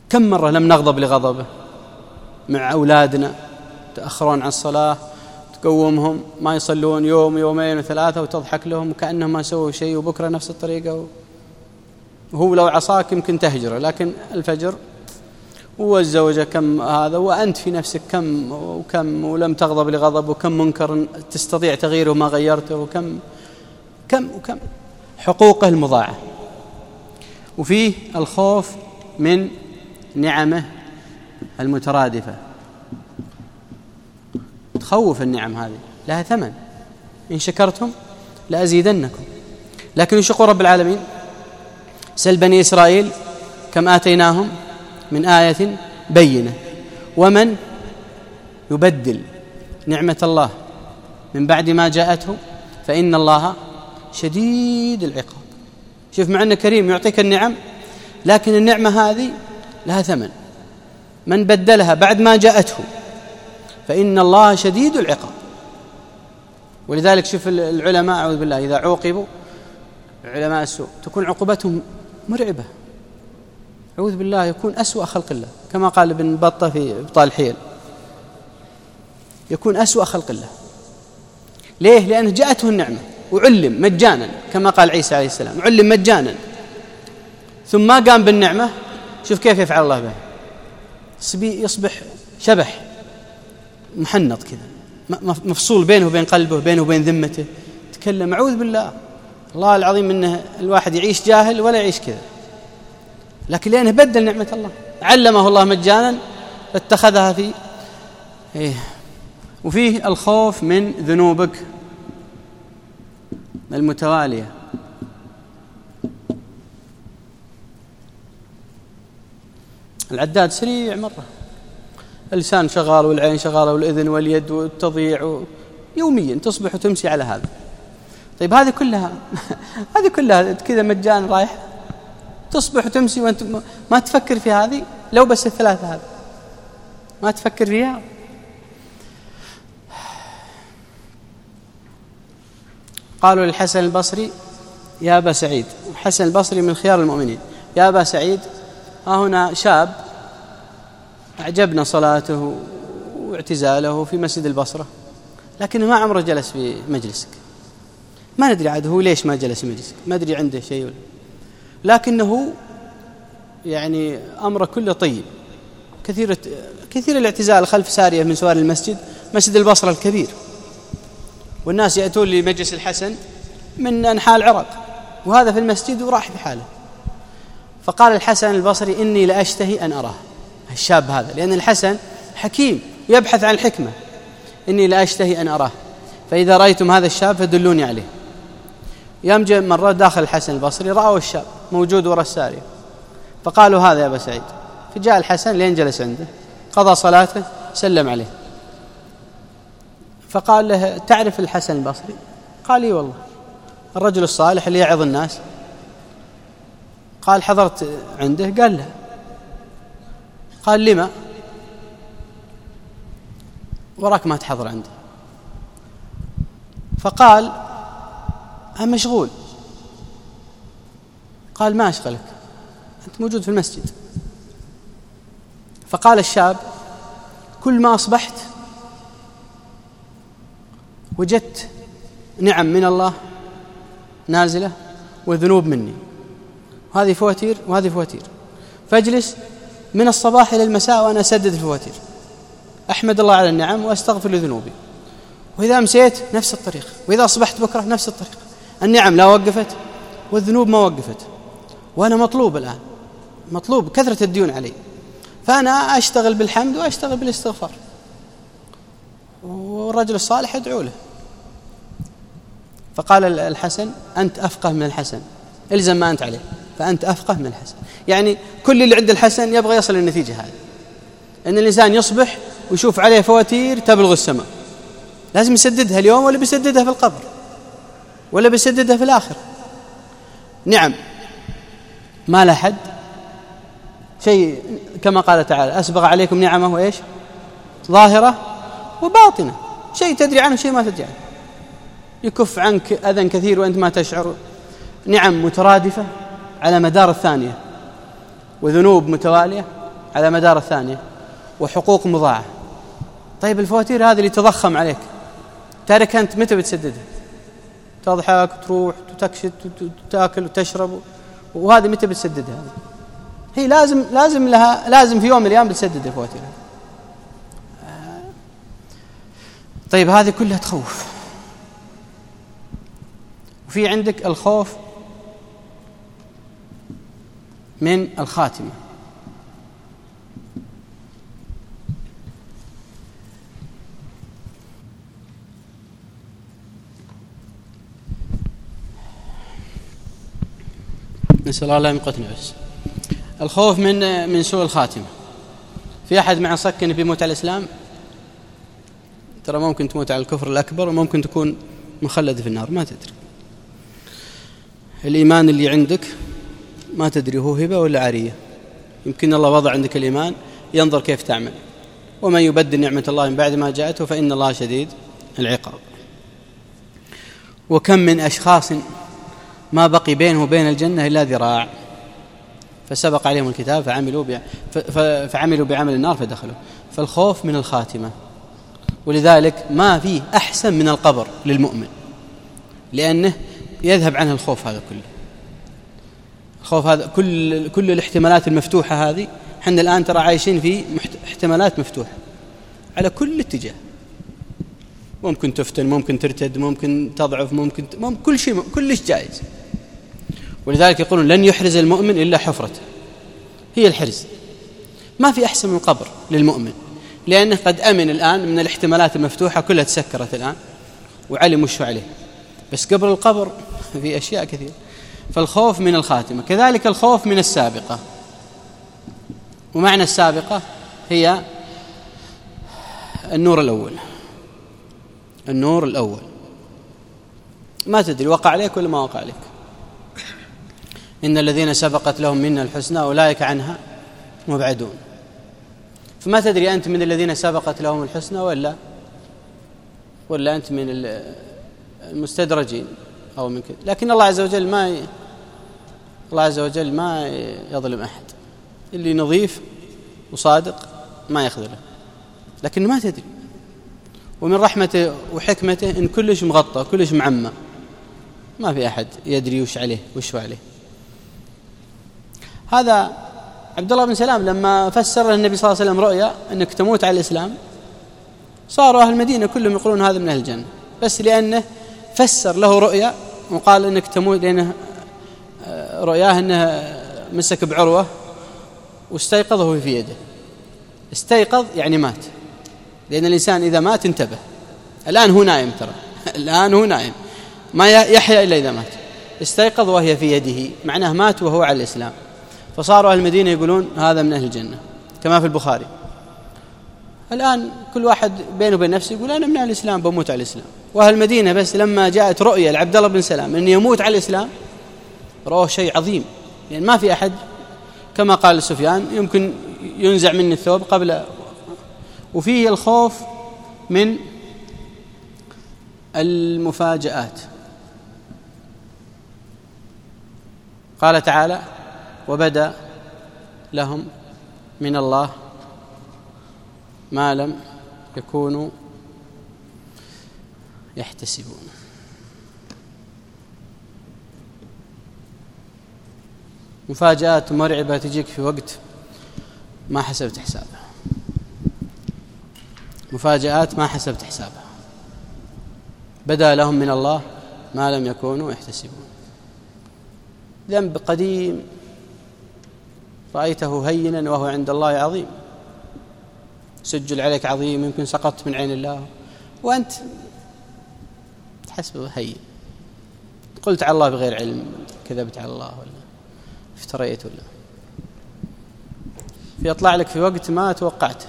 [SPEAKER 1] كم مرة لم نغضب لغضبه مع أولادنا، تأخرون عن الصلاة، تقومهم ما يصلون يوم يومين وثلاثة وتضحك لهم كأنهم ما سووا شيء، وبكرة نفس الطريقة، وهو لو عصاك يمكن تهجره، لكن الفجر والزوجة كم هذا، وأنت في نفسك كم وكم ولم تغضب لغضب، وكم منكر تستطيع تغييره وما غيرته، وكم كم وكم حقوقه المضاعفة. وفيه الخوف من نعمه المترادفة، تخوف النعم هذه لها ثمن، إن شكرتم لأزيدنكم. لكن وش يقول رب العالمين؟ سل بني إسرائيل كم آتيناهم من آية بينة ومن يبدل نعمة الله من بعد ما جاءته فإن الله شديد العقاب. شوف، مع أنه كريم يعطيك النعم، لكن النعمة هذه لها ثمن، من بدلها بعد ما جاءته فإن الله شديد العقاب. ولذلك شوف العلماء أعوذ بالله إذا عوقبوا، علماء السوء تكون عقوبتهم مرعبة، أعوذ بالله، يكون أسوأ خلق الله، كما قال ابن بطة في إبطال الحيل، يكون أسوأ خلق الله. ليه؟ لأنه جاءته النعمة وعلم مجانا، كما قال عيسى عليه السلام علم مجانا، ثم ما قام بالنعمة، شوف كيف يفعل الله به، يصبح شبح محنط كذا، مفصول بينه وبين قلبه، بينه وبين ذمته، تكلم أعوذ بالله. الله العظيم إنه الواحد يعيش جاهل ولا يعيش كذا، لكن لأنه بدل نعمة الله، علمه الله مجانا فاتخذها في إيه. وفيه الخوف من ذنوبك المتوالية، العداد سريع مرة، اللسان شغال والعين شغالة والإذن واليد والتضيع يوميا، تصبح وتمسي على هذا. طيب هذه كلها هذه كلها كذا مجان رايح، تصبح وتمسي وأنت ما تفكر في هذه، لو بس الثلاثة هذه ما تفكر فيها. قالوا للحسن البصري يا أبا سعيد، الحسن البصري من خيار المؤمنين، يا أبا سعيد، ها هنا شاب أعجبنا صلاته واعتزاله في مسجد البصرة، لكنه ما عمره جلس في مجلسك، ما ندري عاد هو ليش ما جلس في مجلسك، ما أدري عنده شيء ولا، لكنه يعني أمره كله طيب، كثير كثير الاعتزال خلف سارية من سوار المسجد، مسجد البصرة الكبير، والناس يأتون لمجلس الحسن من أنحاء العراق، وهذا في المسجد وراح في حاله. فقال الحسن البصري إني لأشتهي أن أراه، الشاب هذا، لأن الحسن حكيم يبحث عن الحكمة، إني لأشتهي أن أراه، فإذا رأيتم هذا الشاب فدلوني عليه. يوم جاء مرة داخل الحسن البصري رأوا الشاب موجود وراء السارية، فقالوا هذا يا أبا سعيد، فجاء الحسن لين جلس عنده، قضى صلاته، سلم عليه، فقال له تعرف الحسن البصري؟ قال لي والله، الرجل الصالح اللي يعظ الناس. قال حضرت عنده؟ قال له. قال لما؟ وراك ما تحضر عنده؟ فقال أنا مشغول. قال ما أشغلك، أنت موجود في المسجد. فقال الشاب كل ما أصبحت وجدت نعم من الله نازلة وذنوب مني، وهذه فواتير وهذه فواتير، فاجلس من الصباح إلى المساء وأنا أسدد الفواتير، أحمد الله على النعم وأستغفر لذنوبي، وإذا أمسيت نفس الطريق، وإذا أصبحت بكرة نفس الطريق، النعم لا وقفت والذنوب ما وقفت، وأنا مطلوب الآن، مطلوب كثرة الديون علي، فأنا أشتغل بالحمد وأشتغل بالاستغفار. والرجل الصالح يدعو له. فقال الحسن أنت أفقه من الحسن، إلزم ما أنت عليه، فأنت أفقه من الحسن. يعني كل اللي عند الحسن يبغى يصل للنتيجة هذه، أن الإنسان يصبح ويشوف عليه فواتير تبلغ السماء، لازم يسددها اليوم ولا بيسددها في القبر ولا بيسددها في الآخرة. نعم ما لا حد، شيء كما قال تعالى أسبغ عليكم نعمه وإيش ظاهرة وباطنة، شيء تدري عنه شيء ما تدري عنه، يكف عنك أذى كثير وأنت ما تشعر، نعم مترادفة على مدار الثانية، وذنوب متوالية، على مدار الثانية وحقوق مضاعة. طيب الفواتير هذه اللي تضخم عليك تارك أنت متى بتسددها؟ تضحك وتروح وتكشت وتاكل وتشرب، وهذه متى بتسددها؟ هي لازم لازم لها لازم في يوم من الأيام بتسدد الفواتير. طيب هذه كلها تخوف. وفي عندك الخوف من الخاتمة. نسأل الله لا يمقتنا. بس الخوف من من سوء الخاتمة. في أحد مع صك إنه بيموت على الإسلام؟ ترى ممكن تموت على الكفر الأكبر وممكن تكون مخلد في النار، ما تدري. الإيمان اللي عندك ما تدري هو هبة ولا عارية. يمكن الله وضع عندك الإيمان ينظر كيف تعمل، ومن يبدل نعمة الله من بعد ما جاءته فإن الله شديد العقاب. وكم من أشخاص ما بقي بينه وبين الجنة إلا ذراع فسبق عليهم الكتاب فعملوا فعملوا بعمل النار فدخلوا. فالخوف من الخاتمة. ولذلك ما فيه أحسن من القبر للمؤمن، لأنه يذهب عنه الخوف هذا كله. الخوف هذا كل كل الاحتمالات المفتوحة هذه، حنا الآن ترى عايشين في احتمالات مفتوحة على كل اتجاه. ممكن تفتن، ممكن ترتد، ممكن تضعف، ممكن, ممكن كل شيء كلش جائز. ولذلك يقولون لن يحرز المؤمن إلا حفرته، هي الحرز. ما في أحسن من القبر للمؤمن، لأنه قد أمن الآن من الاحتمالات المفتوحة كلها تسكرت الآن وعلم وش عليه. بس قبل القبر في أشياء كثيرة. فالخوف من الخاتمة. كذلك الخوف من السابقة. ومعنى السابقة هي النور الأول. النور الأول ما تدري وقع عليك ولا ما وقع عليك. إن الذين سبقت لهم منا الحسنى أولئك عنها مبعدون. فما تدري أنت من الذين سبقت لهم الحسنى ولا ولا أنت من المستدرجين أو من كذا. لكن الله عز وجل ما ي... الله عز وجل ما يظلم أحد. اللي نظيف وصادق ما يخذله، لكن ما تدري. ومن رحمته وحكمته إن كلش مغطى كلش معمى، ما في أحد يدري وش عليه وش عليه. هذا عبد الله بن سلام لما فسر النبي صلى الله عليه وسلم رؤيا أنك تموت على الإسلام، صاروا أهل المدينة كلهم يقولون هذا من أهل الجنة، بس لأنه فسر له رؤيا وقال أنك تموت، لأنه رؤياه أنه مسك بعروة واستيقظه في يده. استيقظ يعني مات، لأن الإنسان إذا مات انتبه. الآن هو نائم، ترى الآن هو نائم ما يحيا إلا إذا مات. استيقظ وهي في يده، معناه مات وهو على الإسلام. فصاروا أهل المدينة يقولون هذا من أهل الجنة، كما في البخاري. الآن كل واحد بينه وبين نفسه يقول أنا من أهل الإسلام بموت على الإسلام. وأهل المدينة بس لما جاءت رؤية لعبد الله بن سلام أن يموت على الإسلام رأوه شيء عظيم، لأن يعني ما في أحد كما قال سفيان يمكن ينزع مني الثوب قبل. وفيه الخوف من المفاجآت. قال تعالى وبدأ لهم من الله ما لم يكونوا يحتسبون. مفاجآت مرعبة تجيك في وقت ما حسبت حسابها. مفاجآت ما حسبت حسابها. بدأ لهم من الله ما لم يكونوا يحتسبون. ذنب قديم رأيته هينا وهو عند الله عظيم، سجل عليك عظيم، يمكن سقطت من عين الله وأنت تحسبه هين. قلت على الله بغير علم، كذبت على الله ولا افتريت ولا فيطلع لك في وقت ما توقعته.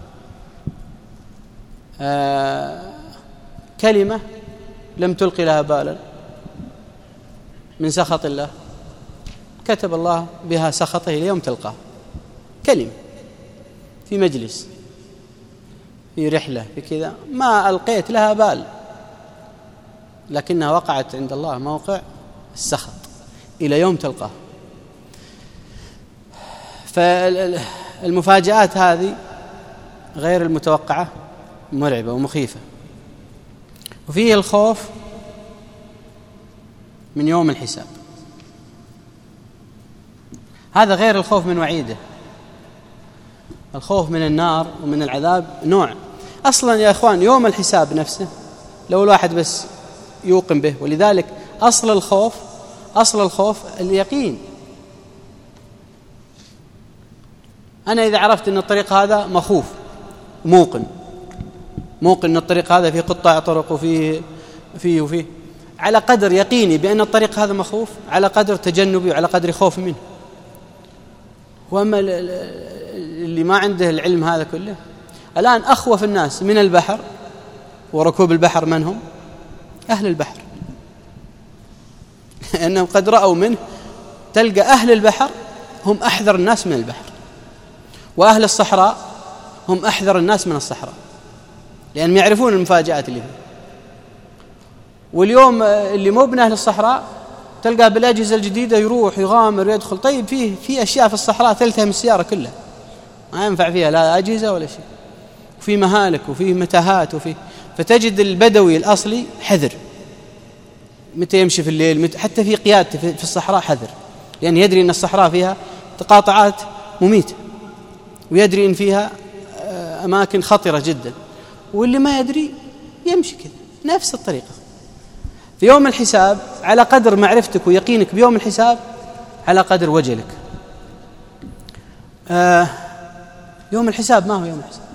[SPEAKER 1] آه كلمة لم تلقي لها بالا من سخط الله، كتب الله بها سخطه اليوم تلقاه. كلمة في مجلس، في رحلة، في كذا، ما ألقيت لها بال، لكنها وقعت عند الله موقع السخط إلى يوم تلقاه. المفاجآت هذه غير المتوقعة مرعبة ومخيفة. وفيه الخوف من يوم الحساب، هذا غير الخوف من وعيده. الخوف من النار ومن العذاب نوع. أصلا يا إخوان يوم الحساب نفسه لو الواحد بس يوقن به، ولذلك أصل الخوف أصل الخوف اليقين. أنا إذا عرفت أن الطريق هذا مخوف موقن موقن أن الطريق هذا فيه قطاع طرق وفيه فيه وفيه على قدر يقيني بأن الطريق هذا مخوف، على قدر تجنبي وعلى قدر خوف منه. وأما اللي ما عنده العلم هذا كله، الآن أخوف الناس من البحر وركوب البحر من هم؟ أهل البحر، لأنهم قد رأوا منه. تلقى أهل البحر هم أحذر الناس من البحر، وأهل الصحراء هم أحذر الناس من الصحراء، لأنهم يعرفون المفاجآت اللي فيه. واليوم اللي مو من أهل الصحراء تلقى بالأجهزة الجديدة يروح يغامر ويدخل. طيب فيه في أشياء في الصحراء تلتهم السيارة كلها، ما ينفع فيها لا أجهزة ولا شيء، وفي مهالك وفي متاهات وفي. فتجد البدوي الأصلي حذر متى يمشي في الليل، متى حتى في قيادته في الصحراء حذر، لأن يدري أن الصحراء فيها تقاطعات مميتة، ويدري أن فيها أماكن خطرة جدا. واللي ما يدري يمشي كذا نفس الطريقة. في يوم الحساب على قدر معرفتك ويقينك بيوم الحساب على قدر وجلك. آه يوم الحساب ما هو يوم الحساب؟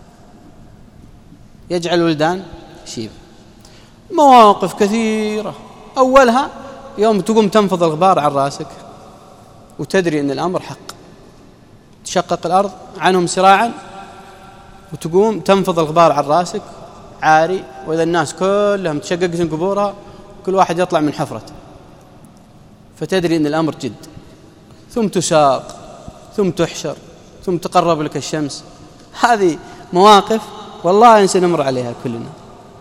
[SPEAKER 1] يجعل الولدان شيب. مواقف كثيرة، أولها يوم تقوم تنفض الغبار عن راسك وتدري أن الأمر حق، تشقق الأرض عنهم سراعا وتقوم تنفض الغبار عن راسك عاري، وإذا الناس كلهم تشققت قبورها كل واحد يطلع من حفرته، فتدري أن الأمر جد. ثم تساق، ثم تحشر، ثم تقرب لك الشمس. هذه مواقف والله سنمر عليها كلنا.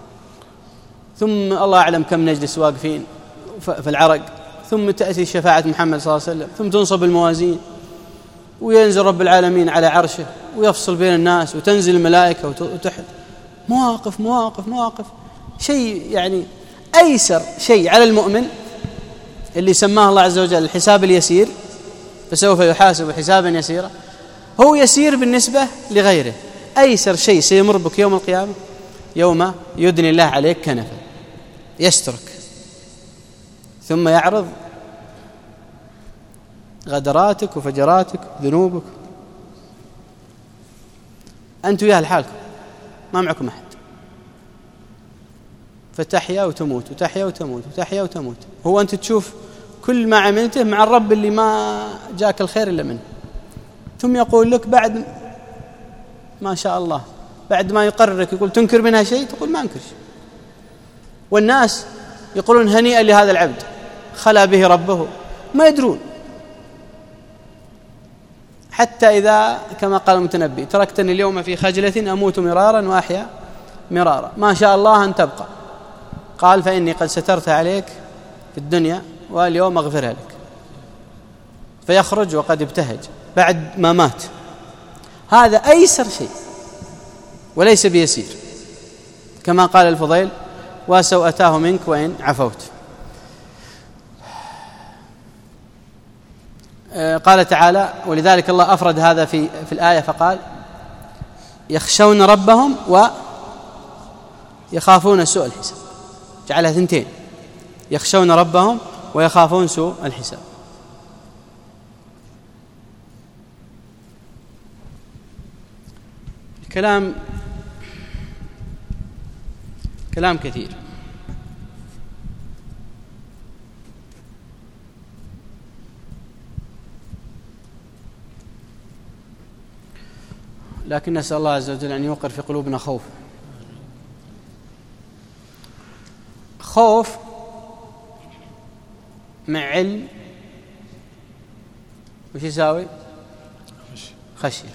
[SPEAKER 1] ثم الله أعلم كم نجلس واقفين في العرق، ثم تأتي شفاعة محمد صلى الله عليه وسلم، ثم تنصب الموازين وينزل رب العالمين على عرشه ويفصل بين الناس وتنزل الملائكة وتحت. مواقف مواقف مواقف. شيء يعني أيسر شيء على المؤمن اللي سماه الله عز وجل الحساب اليسير، فسوف يحاسب حسابا يسيرا، هو يسير بالنسبة لغيره. أيسر شيء سيمر بك يوم القيامة يوم يدني الله عليك كنفا يسترك، ثم يعرض غدراتك وفجراتك ذنوبك، أنت وياه لحالكم ما معكم أحد، فتحيا وتموت وتحيا وتموت وتحيا وتموت. هو أنت تشوف كل ما عملته مع الرب اللي ما جاك الخير إلا منه، ثم يقول لك بعد ما شاء الله بعد ما يقررك يقول تنكر منها شيء، تقول ما أنكر شيء. والناس يقولون هنيئا لهذا العبد خلا به ربه، ما يدرون. حتى إذا كما قال المتنبي تركتني اليوم في خجلة أموت مرارا وأحيا مرارا، ما شاء الله أن تبقى. قال فإني قد سترت عليك في الدنيا واليوم أغفرها لك. فيخرج وقد ابتهج بعد ما مات. هذا أيسر شيء وليس بيسير، كما قال الفضيل وسوءتاه منك وإن عفوت. قال تعالى ولذلك الله أفرد هذا في, في الآية فقال يخشون ربهم ويخافون سوء الحساب، جعلها ثنتين، يخشون ربهم ويخافون سوء الحساب. الكلام كلام كثير، لكن نسأل الله عز وجل أن يوقر في قلوبنا خوف. خوف مع علم وش يساوي؟ خشية.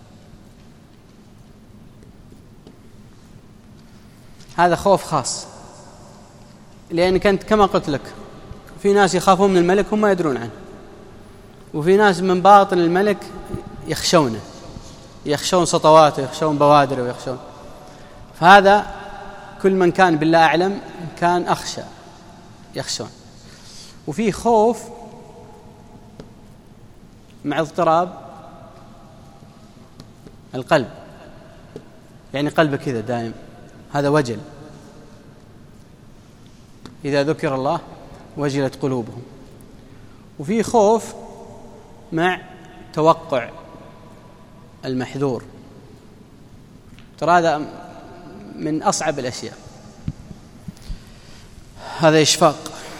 [SPEAKER 1] هذا خوف خاص، لأنك أنت كما قلت لك في ناس يخافون من الملك هم ما يدرون عنه، وفي ناس من باطن الملك يخشونه يخشون سطواته ويخشون بوادره ويخشون. فهذا كل من كان بالله أعلم كان أخشى، يخشون. وفي خوف مع اضطراب القلب، يعني قلبه كذا دائم، هذا وجل، إذا ذكر الله وجلت قلوبهم. وفي خوف مع توقع المحذور، ترى هذا من أصعب الأشياء، هذا إشفاق.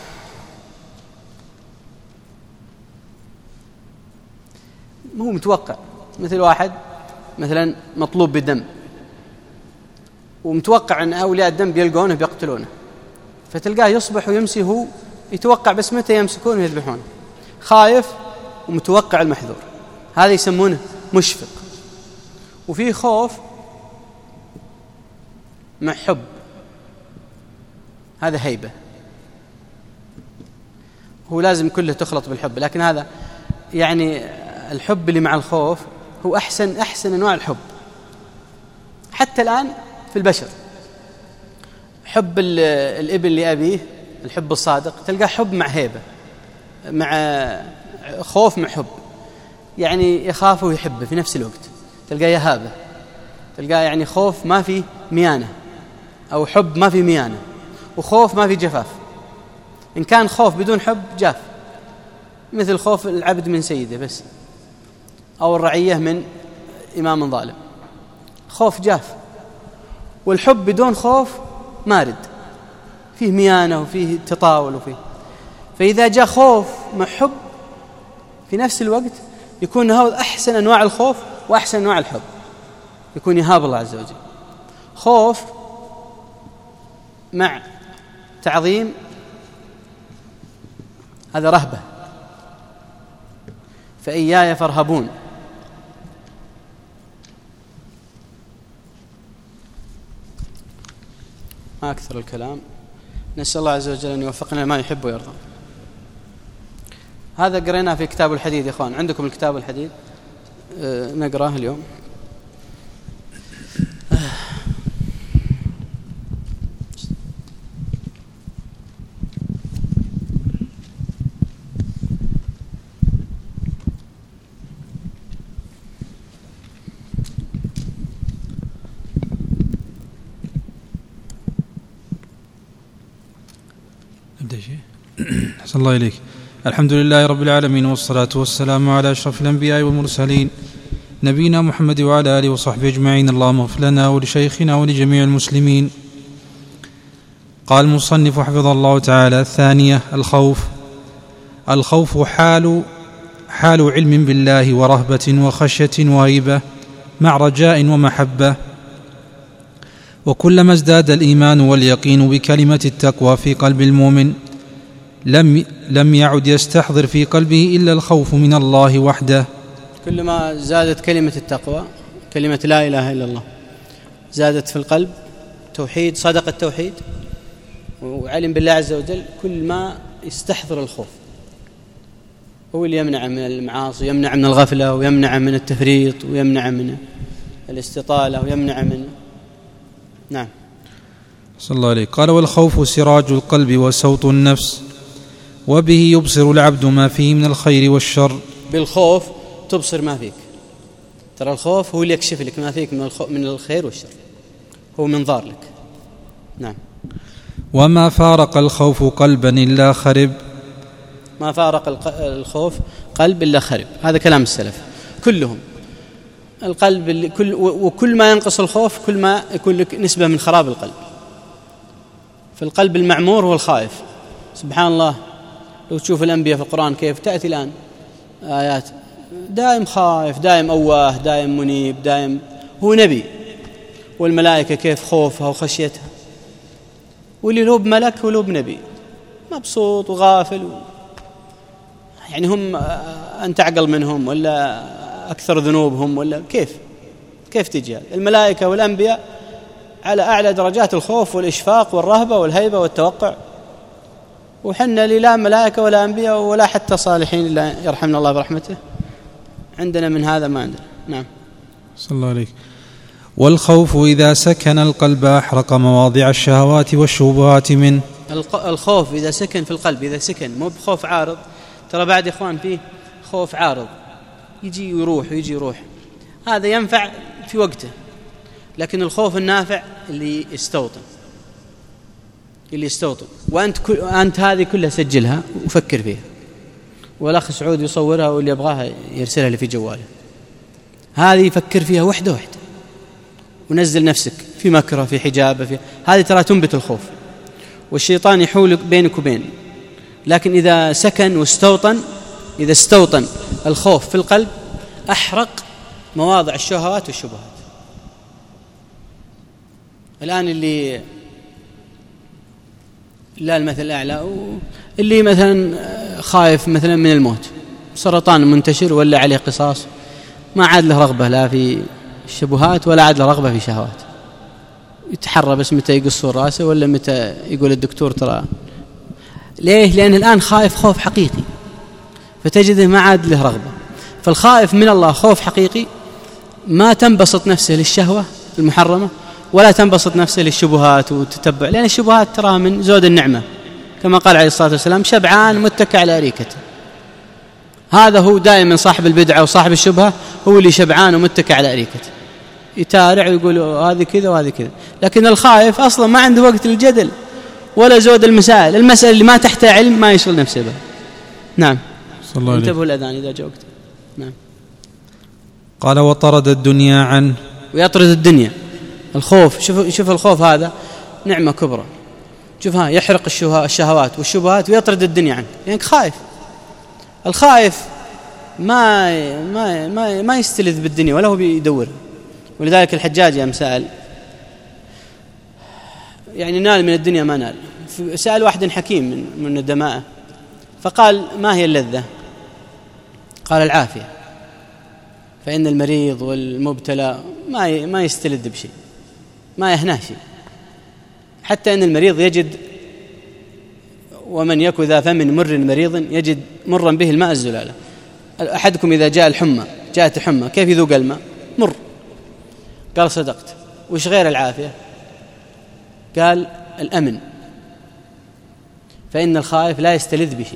[SPEAKER 1] مو متوقع، مثل واحد مثلا مطلوب بدم ومتوقع أن أولياء الدم بيلقونه بيقتلونه، فتلقاه يصبح ويمسي هو يتوقع بس متى يمسكونه ويذبحونه، خايف ومتوقع المحذور، هذا يسمونه مشفق. وفي خوف مع حب، هذا هيبة، هو لازم كله تخلط بالحب، لكن هذا يعني الحب اللي مع الخوف هو أحسن أحسن أنواع الحب حتى الآن في البشر. حب الابن لأبيه، الحب الصادق، تلقى حب مع هيبة، مع خوف مع حب، يعني يخاف ويحبه في نفس الوقت، تلقى يهابه، تلقى يعني خوف ما في ميانة، أو حب ما في ميانة، وخوف ما في جفاف. إن كان خوف بدون حب جاف، مثل خوف العبد من سيده بس، أو الرعية من إمام ظالم، خوف جاف. والحب بدون خوف مارد، فيه ميانة وفيه تطاول وفيه. فإذا جاء خوف مع حب في نفس الوقت يكون هذا أحسن أنواع الخوف وأحسن أنواع الحب، يكون يهاب الله عز وجل. خوف مع تعظيم، هذا رهبة، فإياي فارهبون. ما أكثر الكلام، نسأل الله عز وجل أن يوفقنا ما يحب ويرضى. هذا قريناه في كتاب الحديد يا إخوان، عندكم الكتاب الحديد أه نقراه اليوم.
[SPEAKER 2] أحسن الله إليك. الحمد لله رب العالمين، والصلاة والسلام على أشرف الأنبياء والمرسلين نبينا محمد وعلى آله وصحبه أجمعين. اللهم اغفر لنا ولشيخنا ولجميع المسلمين. قال المصنف حفظه الله تعالى: الثانية الخوف. الخوف حال حال علم بالله ورهبة وخشية وهيبة مع رجاء ومحبة. وكلما ازداد الإيمان واليقين بكلمة التقوى في قلب المؤمن لم لم يعد يستحضر في قلبه إلا الخوف من الله وحده.
[SPEAKER 1] كلما زادت كلمة التقوى، كلمة لا إله إلا الله، زادت في القلب توحيد، صدق التوحيد وعلم بالله عز وجل، كل ما يستحضر الخوف، هو اللي يمنع من المعاصي، يمنع من الغفلة، ويمنع من التفريط، ويمنع من الاستطالة، ويمنع من نعم.
[SPEAKER 2] صلى الله عليه. قال: والخوف سراج القلب وسوط النفس، وبه يبصر العبد ما فيه من الخير والشر.
[SPEAKER 1] بالخوف تبصر ما فيك، ترى الخوف هو اللي يكشف لك ما فيك من من الخير والشر، هو منظار لك. نعم.
[SPEAKER 2] وما فارق الخوف قلبا إلا خرب.
[SPEAKER 1] ما فارق الخوف قلب إلا خرب، هذا كلام السلف كلهم. القلب اللي كل وكل ما ينقص الخوف كل ما يكون لك نسبة من خراب القلب. في القلب المعمور هو الخائف. سبحان الله، لو تشوف الأنبياء في القرآن كيف تأتي الآن آيات، دائم خائف، دائم أواه، دائم منيب، دائم هو نبي. والملائكة كيف خوفها وخشيتها، واللي له بملك هو له بنبي، مبسوط وغافل و... يعني هم أنت أعقل منهم ولا أكثر ذنوبهم ولا كيف كيف تجي هذا؟ الملائكة والأنبياء على أعلى درجات الخوف والإشفاق والرهبة والهيبة والتوقع، وحنا لي لا ملائكة ولا أنبياء ولا حتى صالحين إلا يرحمنا الله برحمته، عندنا من هذا ما عندنا. نعم.
[SPEAKER 2] صلى الله عليك. والخوف إذا سكن القلب أحرق مواضع الشهوات والشبهات منه.
[SPEAKER 1] الخوف إذا سكن في القلب، إذا سكن مو بخوف عارض، ترى بعد إخوان فيه خوف عارض يجي ويروح ويجي يروح، هذا ينفع في وقته، لكن الخوف النافع اللي يستوطن اللي يستوطن وأنت كل أنت هذه كلها سجلها وفكر فيها، والأخ سعود يصورها واللي يبغاها يرسلها لي في جواله، هذه يفكر فيها وحدة وحدة ونزل نفسك في مكره في حجابه في هذه، ترى تنبت الخوف، والشيطان يحول بينك وبين. لكن إذا سكن واستوطن، إذا استوطن الخوف في القلب أحرق مواضع الشهوات والشبهات. الآن اللي لا المثل الأعلى، اللي مثلا خايف مثلا من الموت، سرطان منتشر ولا عليه قصاص، ما عاد له رغبة لا في الشبهات ولا عاد له رغبة في شهوات، يتحرى بس متى يقصوا راسه ولا متى يقول الدكتور ترى. ليه؟ لأن الآن خايف خوف حقيقي، فتجده ما عاد له رغبة. فالخائف من الله خوف حقيقي، ما تنبسط نفسه للشهوة المحرمة ولا تنبسط نفسه للشبهات وتتبع، لأن الشبهات ترى من زود النعمة، كما قال عليه الصلاة والسلام شبعان متكئ على أريكته. هذا هو دائما صاحب البدعة وصاحب الشبهة، هو اللي شبعان ومتكئ على أريكته، يتارع ويقول هذه كذا وهذه كذا. لكن الخائف أصلا ما عنده وقت للجدل ولا زود المسائل، المسألة اللي ما تحتها علم ما يشغل نفسه بها. نعم. انتبهوا الأذان إذا جاء وقت. نعم.
[SPEAKER 2] قال وطرد الدنيا عنه.
[SPEAKER 1] ويطرد الدنيا، الخوف. شوف شوف الخوف هذا نعمة كبرى. شوفها يحرق الشهوات والشبهات ويطرد الدنيا عنك، لأنك يعني خايف. الخائف ما ما ما ما يستلذ بالدنيا ولا هو بيدورها. ولذلك الحجاج يا مسائل يعني نال من الدنيا ما نال. سأل واحد حكيم من من الدماء فقال ما هي اللذة؟ قال العافية، فإن المريض والمبتلى ما ما يستلذ بشيء، ما يهناه شيء، حتى أن المريض يجد، ومن يك ذا فم مر مريض يجد مرا به الماء الزلالة. أحدكم إذا جاء الحمى جاءت الحمى كيف يذوق الماء؟ مر. قال صدقت. وش غير العافية؟ قال الأمن، فإن الخائف لا يستلذ بشيء،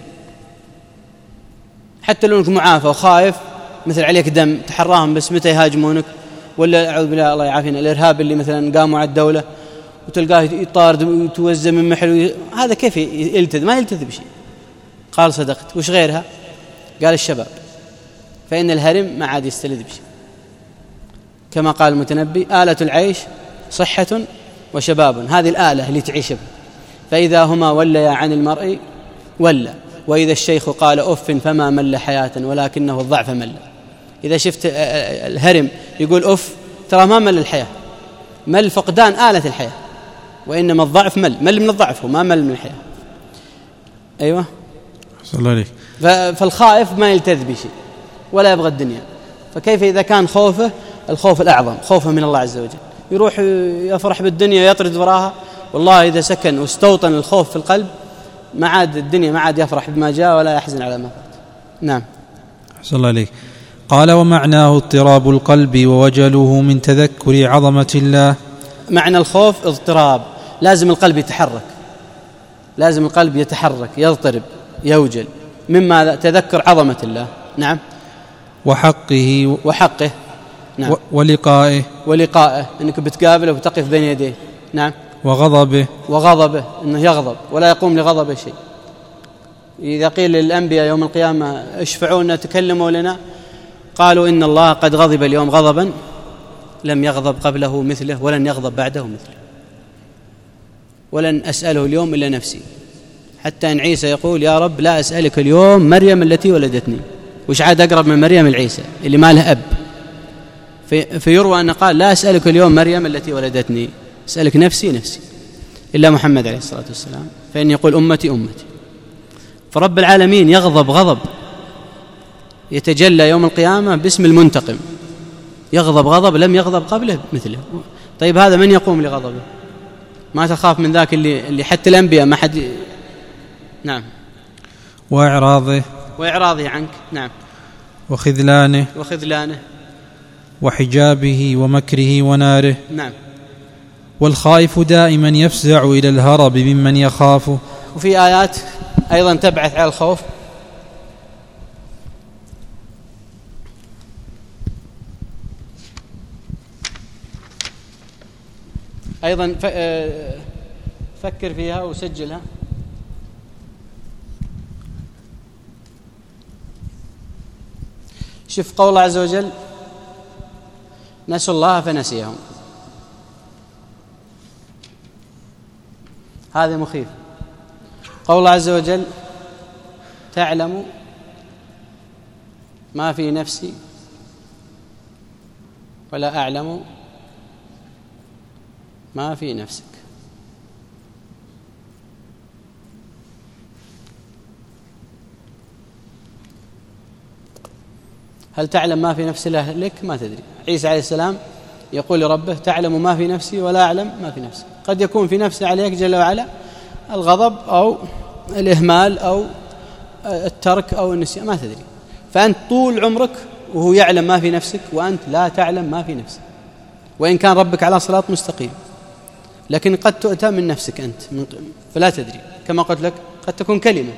[SPEAKER 1] حتى لو أنك معافى وخائف مثل عليك دم تحراهم بس متى يهاجمونك، ولا أعوذ بالله الله يعافينا الإرهاب اللي مثلا قاموا على الدولة وتلقاه يطارد ويتوزع من محل، هذا كيف يلتذ؟ ما يلتذ بشيء. قال صدقت. وش غيرها؟ قال الشباب، فإن الهرم ما عاد يستلذ بشيء، كما قال المتنبي آلة العيش صحة وشباب، هذه الآلة اللي تعيش بها، فإذا هما وليا عن المرء ولا، وإذا الشيخ قال أف فما مل حياة ولكنه الضعف مل. إذا شفت الهرم يقول أف ترى ما مل الحياة، مل فقدان آلة الحياة، وإنما الضعف مل مل من الضعف وما مل من الحياة. أيوة
[SPEAKER 2] صلى الله عليك.
[SPEAKER 1] فالخائف ما يلتذ بشيء ولا يبغى الدنيا، فكيف إذا كان خوفه الخوف الأعظم خوفه من الله عز وجل، يروح يفرح بالدنيا يطرد وراها. والله إذا سكن واستوطن الخوف في القلب ما عاد الدنيا ما عاد يفرح بما جاء ولا يحزن على ما فات. نعم.
[SPEAKER 2] صلى الله عليك. قال ومعناه اضطراب القلب ووجله من تذكر عظمة الله.
[SPEAKER 1] معنى الخوف اضطراب، لازم القلب يتحرك، لازم القلب يتحرك يضطرب يوجل مما تذكر عظمة الله. نعم.
[SPEAKER 2] وحقه
[SPEAKER 1] وحقه. نعم.
[SPEAKER 2] ولقائه
[SPEAKER 1] ولقائه أنك بتقابله وتقف بين يديه. نعم.
[SPEAKER 2] وغضبه
[SPEAKER 1] وغضبه أنه يغضب ولا يقوم لغضبه شيء. إذا قيل للأنبياء يوم القيامة اشفعونا تكلموا لنا، قالوا إن الله قد غضب اليوم غضبا لم يغضب قبله مثله ولن يغضب بعده مثله، ولن أسأله اليوم إلا نفسي. حتى أن عيسى يقول يا رب لا أسألك اليوم مريم التي ولدتني، وش عاد أقرب من مريم العيسى اللي ما له أب. في فيروى أن قال لا أسألك اليوم مريم التي ولدتني، أسألك نفسي نفسي، إلا محمد عليه الصلاة والسلام فإن يقول أمتي أمتي. فرب العالمين يغضب غضب يتجلى يوم القيامة باسم المنتقم، يغضب غضب لم يغضب قبله مثله. طيب هذا من يقوم لغضبه؟ ما تخاف من ذاك اللي, اللي حتى الأنبياء ما حد. نعم.
[SPEAKER 2] وإعراضه
[SPEAKER 1] وإعراضه عنك. نعم.
[SPEAKER 2] وخذلانه
[SPEAKER 1] وخذلانه
[SPEAKER 2] وحجابه ومكره وناره.
[SPEAKER 1] نعم.
[SPEAKER 2] والخائف دائما يفزع إلى الهرب ممن يخافه.
[SPEAKER 1] وفي آيات أيضا تبعث على الخوف. أيضا فكر فيها وسجلها. شوف قول الله عز وجل: نسوا الله فنسيهم. هذا مخيف. قول الله عز وجل: تعلم ما في نفسي ولا أعلم ما في نفسك. هل تعلم ما في نفس الله لك؟ ما تدري. عيسى عليه السلام يقول لربه: تعلم ما في نفسي ولا أعلم ما في نفسك. قد يكون في نفسه عليك جل وعلا الغضب أو الإهمال أو الترك أو النسيان، ما تدري. فأنت طول عمرك وهو يعلم ما في نفسك وأنت لا تعلم ما في نفسك، وإن كان ربك على صراط مستقيم، لكن قد تؤتى من نفسك أنت فلا تدري. كما قلت لك قد تكون كلمة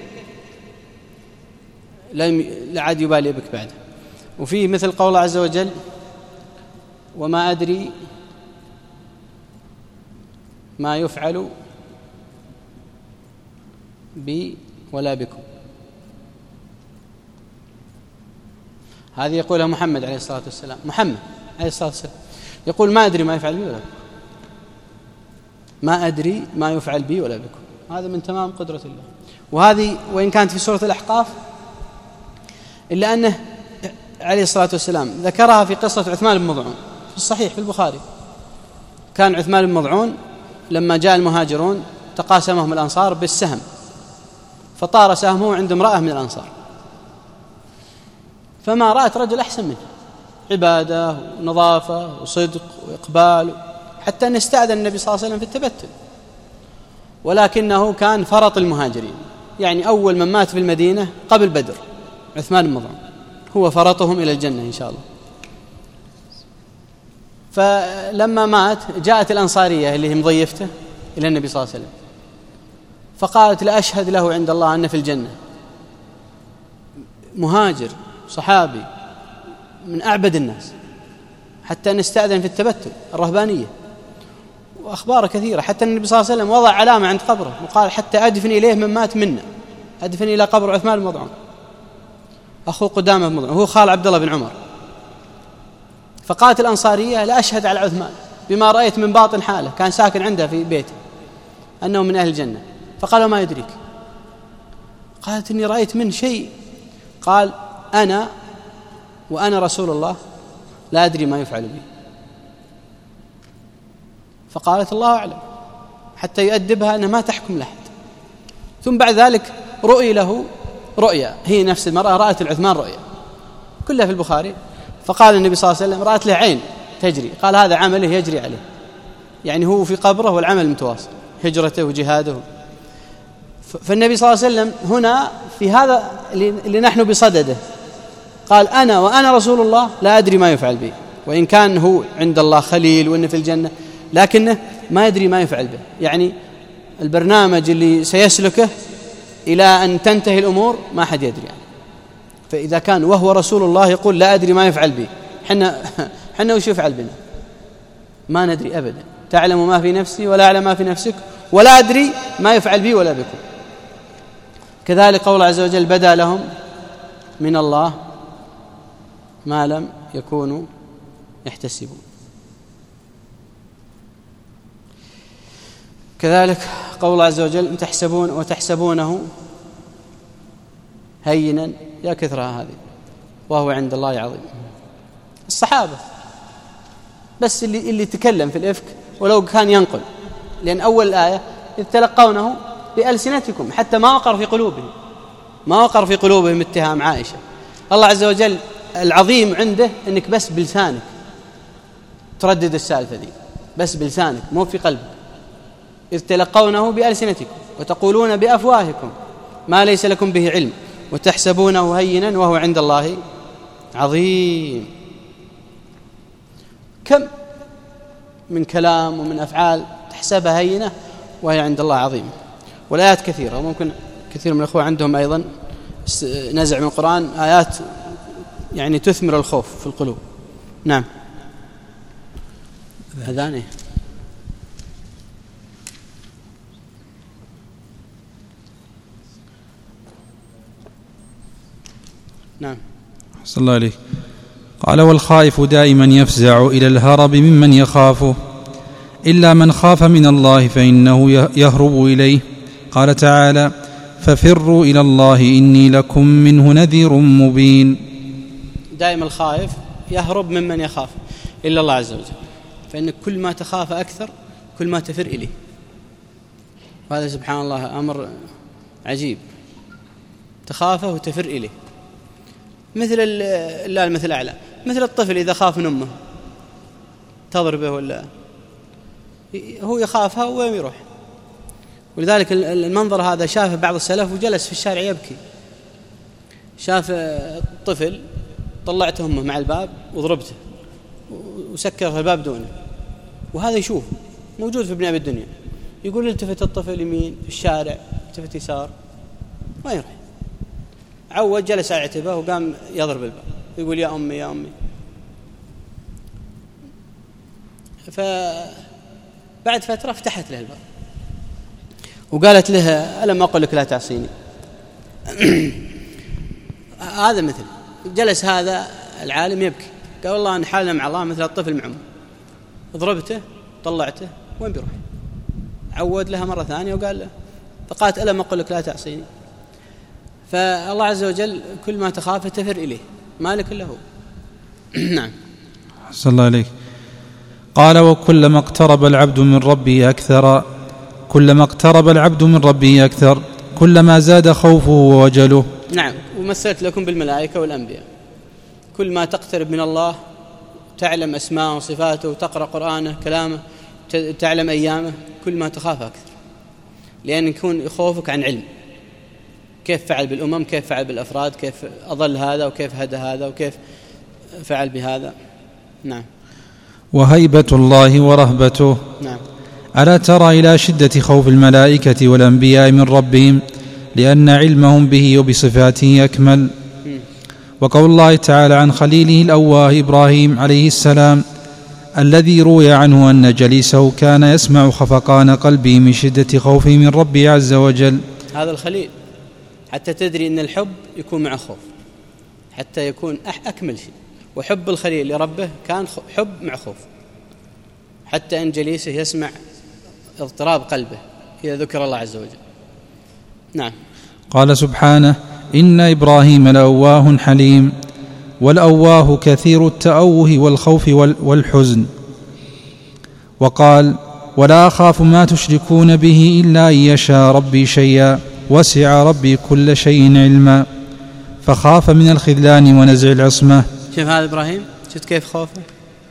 [SPEAKER 1] لا عاد يبالي بك بعد. وفيه مثل قول الله عز وجل: وما أدري ما يفعل بي ولا بكم. هذه يقولها محمد عليه الصلاة والسلام. محمد عليه الصلاة والسلام يقول: ما أدري ما يفعل بي ولا بكم، ما أدري ما يفعل بي ولا بكم. هذا من تمام قدرة الله. وهذه وإن كانت في سورة الأحقاف، إلا أنه عليه الصلاة والسلام ذكرها في قصة عثمان بن مضعون في الصحيح في البخاري. كان عثمان بن مضعون لما جاء المهاجرون تقاسمهم الأنصار بالسهم، فطار سهمه عند امرأة من الأنصار، فما رأت رجل أحسن منه، عبادة ونظافة وصدق وإقبال، حتى أن استأذن النبي صلى الله عليه وسلم في التبتل، ولكنه كان فرط المهاجرين، يعني أول من مات في المدينة قبل بدر عثمان بن مضعون، هو فرطهم إلى الجنة إن شاء الله. فلما مات جاءت الأنصارية اللي هي مضيفته إلى النبي صلى الله عليه وسلم، فقالت: لا أشهد له عند الله أن في الجنة، مهاجر صحابي من أعبد الناس، حتى أن استأذن في التبتل الرهبانية، وأخبار كثيرة، حتى النبي صلى الله عليه وسلم وضع علامة عند قبره وقال: حتى أدفن إليه من مات منا، أدفن إلى قبر عثمان بن مضعون أخو قدامة بن مضعون، هو خال عبد الله بن عمر. فقالت الأنصارية: لا أشهد على عثمان بما رأيت من باطن حاله، كان ساكن عنده في بيته، أنه من أهل الجنة. فقال: ما يدريك؟ قالت: إني رأيت من شيء. قال: أنا وأنا رسول الله لا أدري ما يفعل بي. فقالت: الله أعلم، حتى يؤدبها أنها ما تحكم لحد. ثم بعد ذلك رؤي له رؤيا، هي نفس المرأة رأت العثمان رؤيا كلها في البخاري. فقال النبي صلى الله عليه وسلم: رأت له عين تجري. قال: هذا عمله يجري عليه، يعني هو في قبره والعمل متواصل، هجرته وجهاده. فالنبي صلى الله عليه وسلم هنا في هذا اللي نحن بصدده قال: أنا وأنا رسول الله لا أدري ما يفعل به، وإن كان هو عند الله خليل وإنه في الجنة، لكنه ما يدري ما يفعل به، يعني البرنامج اللي سيسلكه إلى أن تنتهي الأمور ما حد يدري يعني. فإذا كان وهو رسول الله يقول: لا أدري ما يفعل به، حنا حنا وش يفعل بنا؟ ما ندري أبدا. تعلم ما في نفسي ولا أعلم ما في نفسك ولا أدري ما يفعل بي ولا بكم. كذلك قول عز وجل: بدا لهم من الله ما لم يكونوا يحتسبون. كذلك قول الله عز وجل: تحسبون وتحسبونه هينا، يا كثرها هذه وهو عند الله عظيم. الصحابة بس اللي اللي تكلم في الإفك ولو كان ينقل، لأن أول الآية إذ تلقونه بألسنتكم، حتى ما وقر في قلوبهم ما وقر في قلوبهم اتهام عائشة. الله عز وجل العظيم عنده أنك بس بلسانك تردد السالفة دي، بس بلسانك مو في قلبك. إذ تلقونه بألسنتكم وتقولون بأفواهكم ما ليس لكم به علم وتحسبونه هينا وهو عند الله عظيم. كم من كلام ومن أفعال تحسبها هينة وهي عند الله عظيمة. والآيات كثيرة، ممكن كثير من الأخوة عندهم أيضا نزع من القرآن آيات يعني تثمر الخوف في القلوب. نعم. أذانه. نعم.
[SPEAKER 2] صلى الله عليه. قال: والخائف دائما يفزع إلى الهرب ممن يخافه إلا من خاف من الله فإنه يهرب إليه. قال تعالى: ففروا إلى الله إني لكم منه نذير مبين.
[SPEAKER 1] دائما الخائف يهرب ممن يخاف إلا الله عز وجل، فإن كل ما تخاف أكثر كل ما تفر إليه. وهذا سبحان الله أمر عجيب، تخافه وتفر إليه. مثل الله المثل الأعلى، مثل الطفل إذا خاف من أمه تضربه ولا هو يخافها وين يروح. ولذلك المنظر هذا شافه بعض السلف وجلس في الشارع يبكي، شاف الطفل طلعته أمه مع الباب وضربته وسكر الباب دونه، وهذا يشوف موجود في ابن أبي الدنيا. يقول التفت الطفل يمين في الشارع، التفت يسار، وين يروح؟ عود جلس على عتبه وقام يضرب الباب يقول يا أمي يا أمي. فبعد فترة فتحت له الباب وقالت له ألم أقل لك لا تعصيني. هذا مثل جلس هذا العالم يبكي، قال والله أن حالنا مع الله مثل الطفل مع أمه، ضربته طلعته وين بيروح؟ عود لها مرة ثانية وقال له، فقالت ألم أقل لك لا تعصيني. فالله عز وجل كل ما تخاف تفر إليه، مالك له. نعم.
[SPEAKER 2] صلى الله عليه. قال: وكلما اقترب العبد من ربه أكثر كلما اقترب العبد من ربه أكثر كلما زاد خوفه ووجله.
[SPEAKER 1] نعم. ومثلت لكم بالملائكة والأنبياء، كل ما تقترب من الله تعلم أسماءه وصفاته وتقرأ قرآنه كلامه تعلم أيامه كل ما تخاف أكثر، لأن يكون خوفك عن علم، كيف فعل بالأمم، كيف فعل بالأفراد، كيف أضل هذا وكيف هدى هذا وكيف فعل بهذا. نعم.
[SPEAKER 2] وهيبة الله ورهبته.
[SPEAKER 1] نعم.
[SPEAKER 2] ألا ترى إلى شدة خوف الملائكة والأنبياء من ربهم لأن علمهم به وبصفاته أكمل. م. وقول الله تعالى عن خليله الأواه إبراهيم عليه السلام الذي روي عنه أن جليسه كان يسمع خفقان قلبه من شدة خوفه من ربه عز وجل.
[SPEAKER 1] هذا الخليل حتى تدري أن الحب يكون مع خوف، حتى يكون أكمل شيء. وحب الخليل لربه كان حب مع خوف، حتى أن جليسه يسمع اضطراب قلبه إذا ذكر الله عز وجل. نعم.
[SPEAKER 2] قال سبحانه: إن إبراهيم لأواه حليم. والأواه كثير التأوه والخوف والحزن. وقال: ولا أخاف ما تشركون به إلا أن يشاء ربي شيئا وسع ربي كل شيء علما. فخاف من الخذلان ونزع العصمة.
[SPEAKER 1] شوف هذا إبراهيم، شفت كيف خوفه؟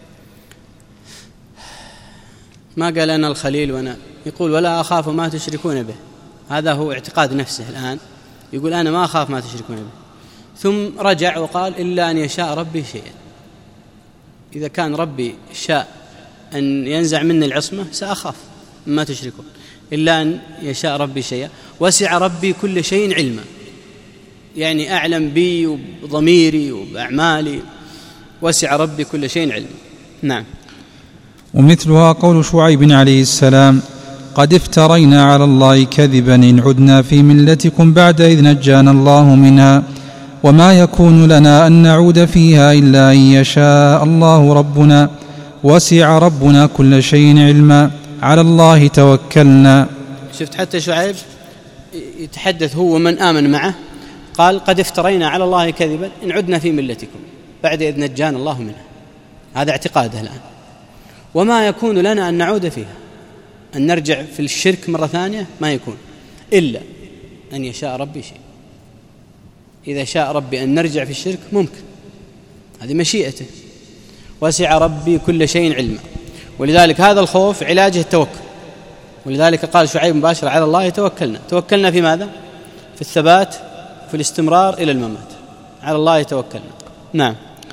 [SPEAKER 1] ما قال أنا الخليل وأنا، يقول ولا أخاف ما تشركون به. هذا هو اعتقاد نفسه الآن، يقول أنا ما أخاف ما تشركون به. ثم رجع وقال إلا أن يشاء ربي شيئا. إذا كان ربي شاء أن ينزع مني العصمة سأخاف ما تشركون، إلا أن يشاء ربي شيئا وسع ربي كل شيء علما، يعني أعلم بي وبضميري وبأعمالي، وسع ربي كل شيء علما. نعم.
[SPEAKER 2] ومثلها قول شعيب عليه السلام: قد افترينا على الله كذبا إن عدنا في ملتكم بعد إذ نجانا الله منها وما يكون لنا أن نعود فيها إلا أن يشاء الله ربنا وسع ربنا كل شيء علما على الله توكلنا.
[SPEAKER 1] شفت حتى شعيب يتحدث هو ومن آمن معه، قال قد افترينا على الله كذبا إن عدنا في ملتكم بعد إذ نجانا الله منها. هذا اعتقاده الآن. وما يكون لنا أن نعود فيها، أن نرجع في الشرك مرة ثانية، ما يكون إلا أن يشاء ربي شيء. إذا شاء ربي أن نرجع في الشرك ممكن، هذه مشيئته. وسع ربي كل شيء علما. ولذلك هذا الخوف علاجه التوكل. ولذلك قال شعيب مباشرة على الله توكلنا. توكلنا في ماذا؟ في الثبات، في الاستمرار إلى الممات، على الله توكلنا. نعم.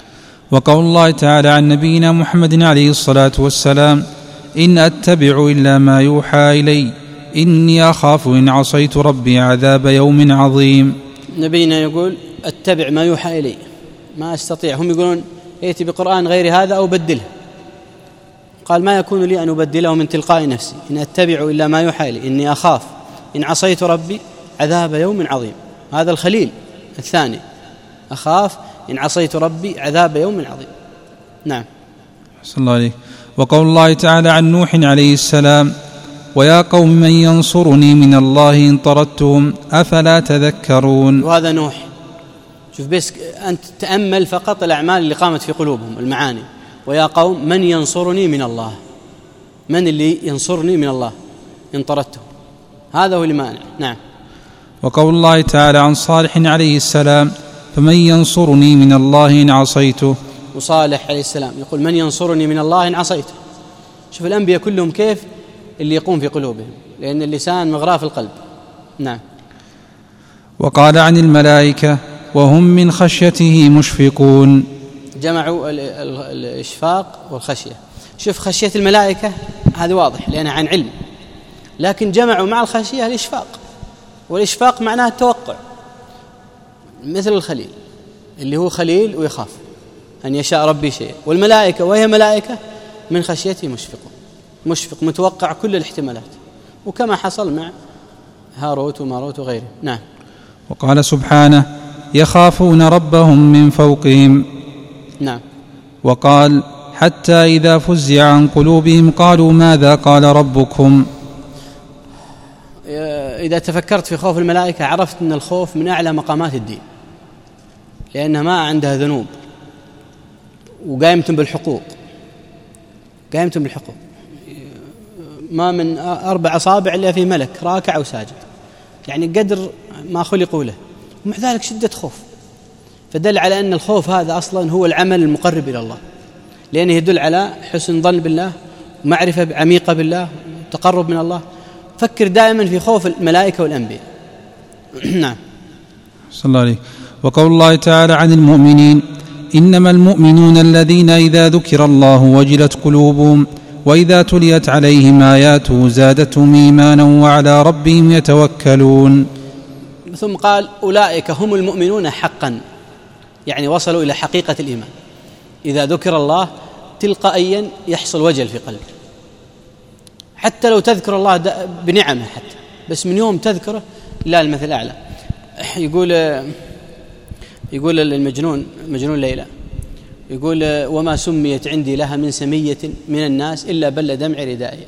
[SPEAKER 2] وقول الله تعالى عن نبينا محمد عليه الصلاة والسلام: إن أتبع إلا ما يوحى إلي إني أخاف إن عصيت ربي عذاب يوم عظيم.
[SPEAKER 1] نبينا يقول: أتبع ما يوحى إلي، ما أستطيع. هم يقولون ائتي بقرآن غير هذا أو بدله، قال: ما يكون لي أن أبدله من تلقاء نفسي، إن أتبع إلا ما يوحى إلي إني أخاف إن عصيت ربي عذاب يوم عظيم. هذا الخليل الثاني، أخاف إن عصيت ربي عذاب يوم عظيم. نعم.
[SPEAKER 2] صلى الله عليه. وقول الله تعالى عن نوح عليه السلام: ويا قوم من ينصرني من الله إن طردتهم أفلا تذكرون.
[SPEAKER 1] وهذا نوح. شوف بس أنت تأمل فقط الأعمال اللي قامت في قلوبهم، المعاني. ويا قوم من ينصرني من الله، من اللي ينصرني من الله إن طردتهم، هذا هو المانع. نعم.
[SPEAKER 2] وقول الله تعالى عن صالح عليه السلام: فمن ينصرني من الله إن عصيته.
[SPEAKER 1] وصالح عليه السلام يقول: من ينصرني من الله إن عصيته. شوف الأنبياء كلهم كيف اللي يقوم في قلوبهم، لأن اللسان مغراف القلب. نعم.
[SPEAKER 2] وقال عن الملائكة: وهم من خشيته مشفقون.
[SPEAKER 1] جمعوا الإشفاق والخشية. شوف خشية الملائكة هذا واضح لأنها عن علم، لكن جمعوا مع الخشية الإشفاق، والإشفاق معناه التوقع، مثل الخليل اللي هو خليل ويخاف أن يشاء ربي شيء، والملائكة وهي ملائكة من خشيته مشفقون، مشفق متوقع كل الاحتمالات، وكما حصل مع هاروت وماروت وغيره. نعم.
[SPEAKER 2] وقال سبحانه: يخافون ربهم من فوقهم.
[SPEAKER 1] نعم.
[SPEAKER 2] وقال: حتى إذا فزع عن قلوبهم قالوا ماذا قال ربكم.
[SPEAKER 1] إذا تفكرت في خوف الملائكة عرفت أن الخوف من أعلى مقامات الدين، لأنها ما عندها ذنوب وقائمة بالحقوق، قائمة بالحقوق، ما من أربع أصابع إلا في ملك راكع وساجد، يعني قدر ما خلقوا له، ومع ذلك شدة خوف. فدل على أن الخوف هذا أصلا هو العمل المقرب إلى الله، لأنه يدل على حسن ظن بالله ومعرفة عميقة بالله وتقرب من الله. فكر دائما في خوف الملائكة والأنبياء. نعم.
[SPEAKER 2] صلى الله عليه. وقول الله تعالى عن المؤمنين: إنما المؤمنون الذين إذا ذكر الله وجلت قلوبهم وإذا تليت عليهم آياته زادتهم إيمانا وعلى ربهم يتوكلون.
[SPEAKER 1] ثم قال: أولئك هم المؤمنون حقا، يعني وصلوا إلى حقيقة الإيمان. إذا ذكر الله تلقائيا يحصل وجل في قلبك، حتى لو تذكر الله بنعمه، حتى بس من يوم تذكره لا المثل الأعلى. يقول يقول المجنون مجنون ليلى يقول: وما سميت عندي لها من سمية من الناس إلا بل دمع ردائي.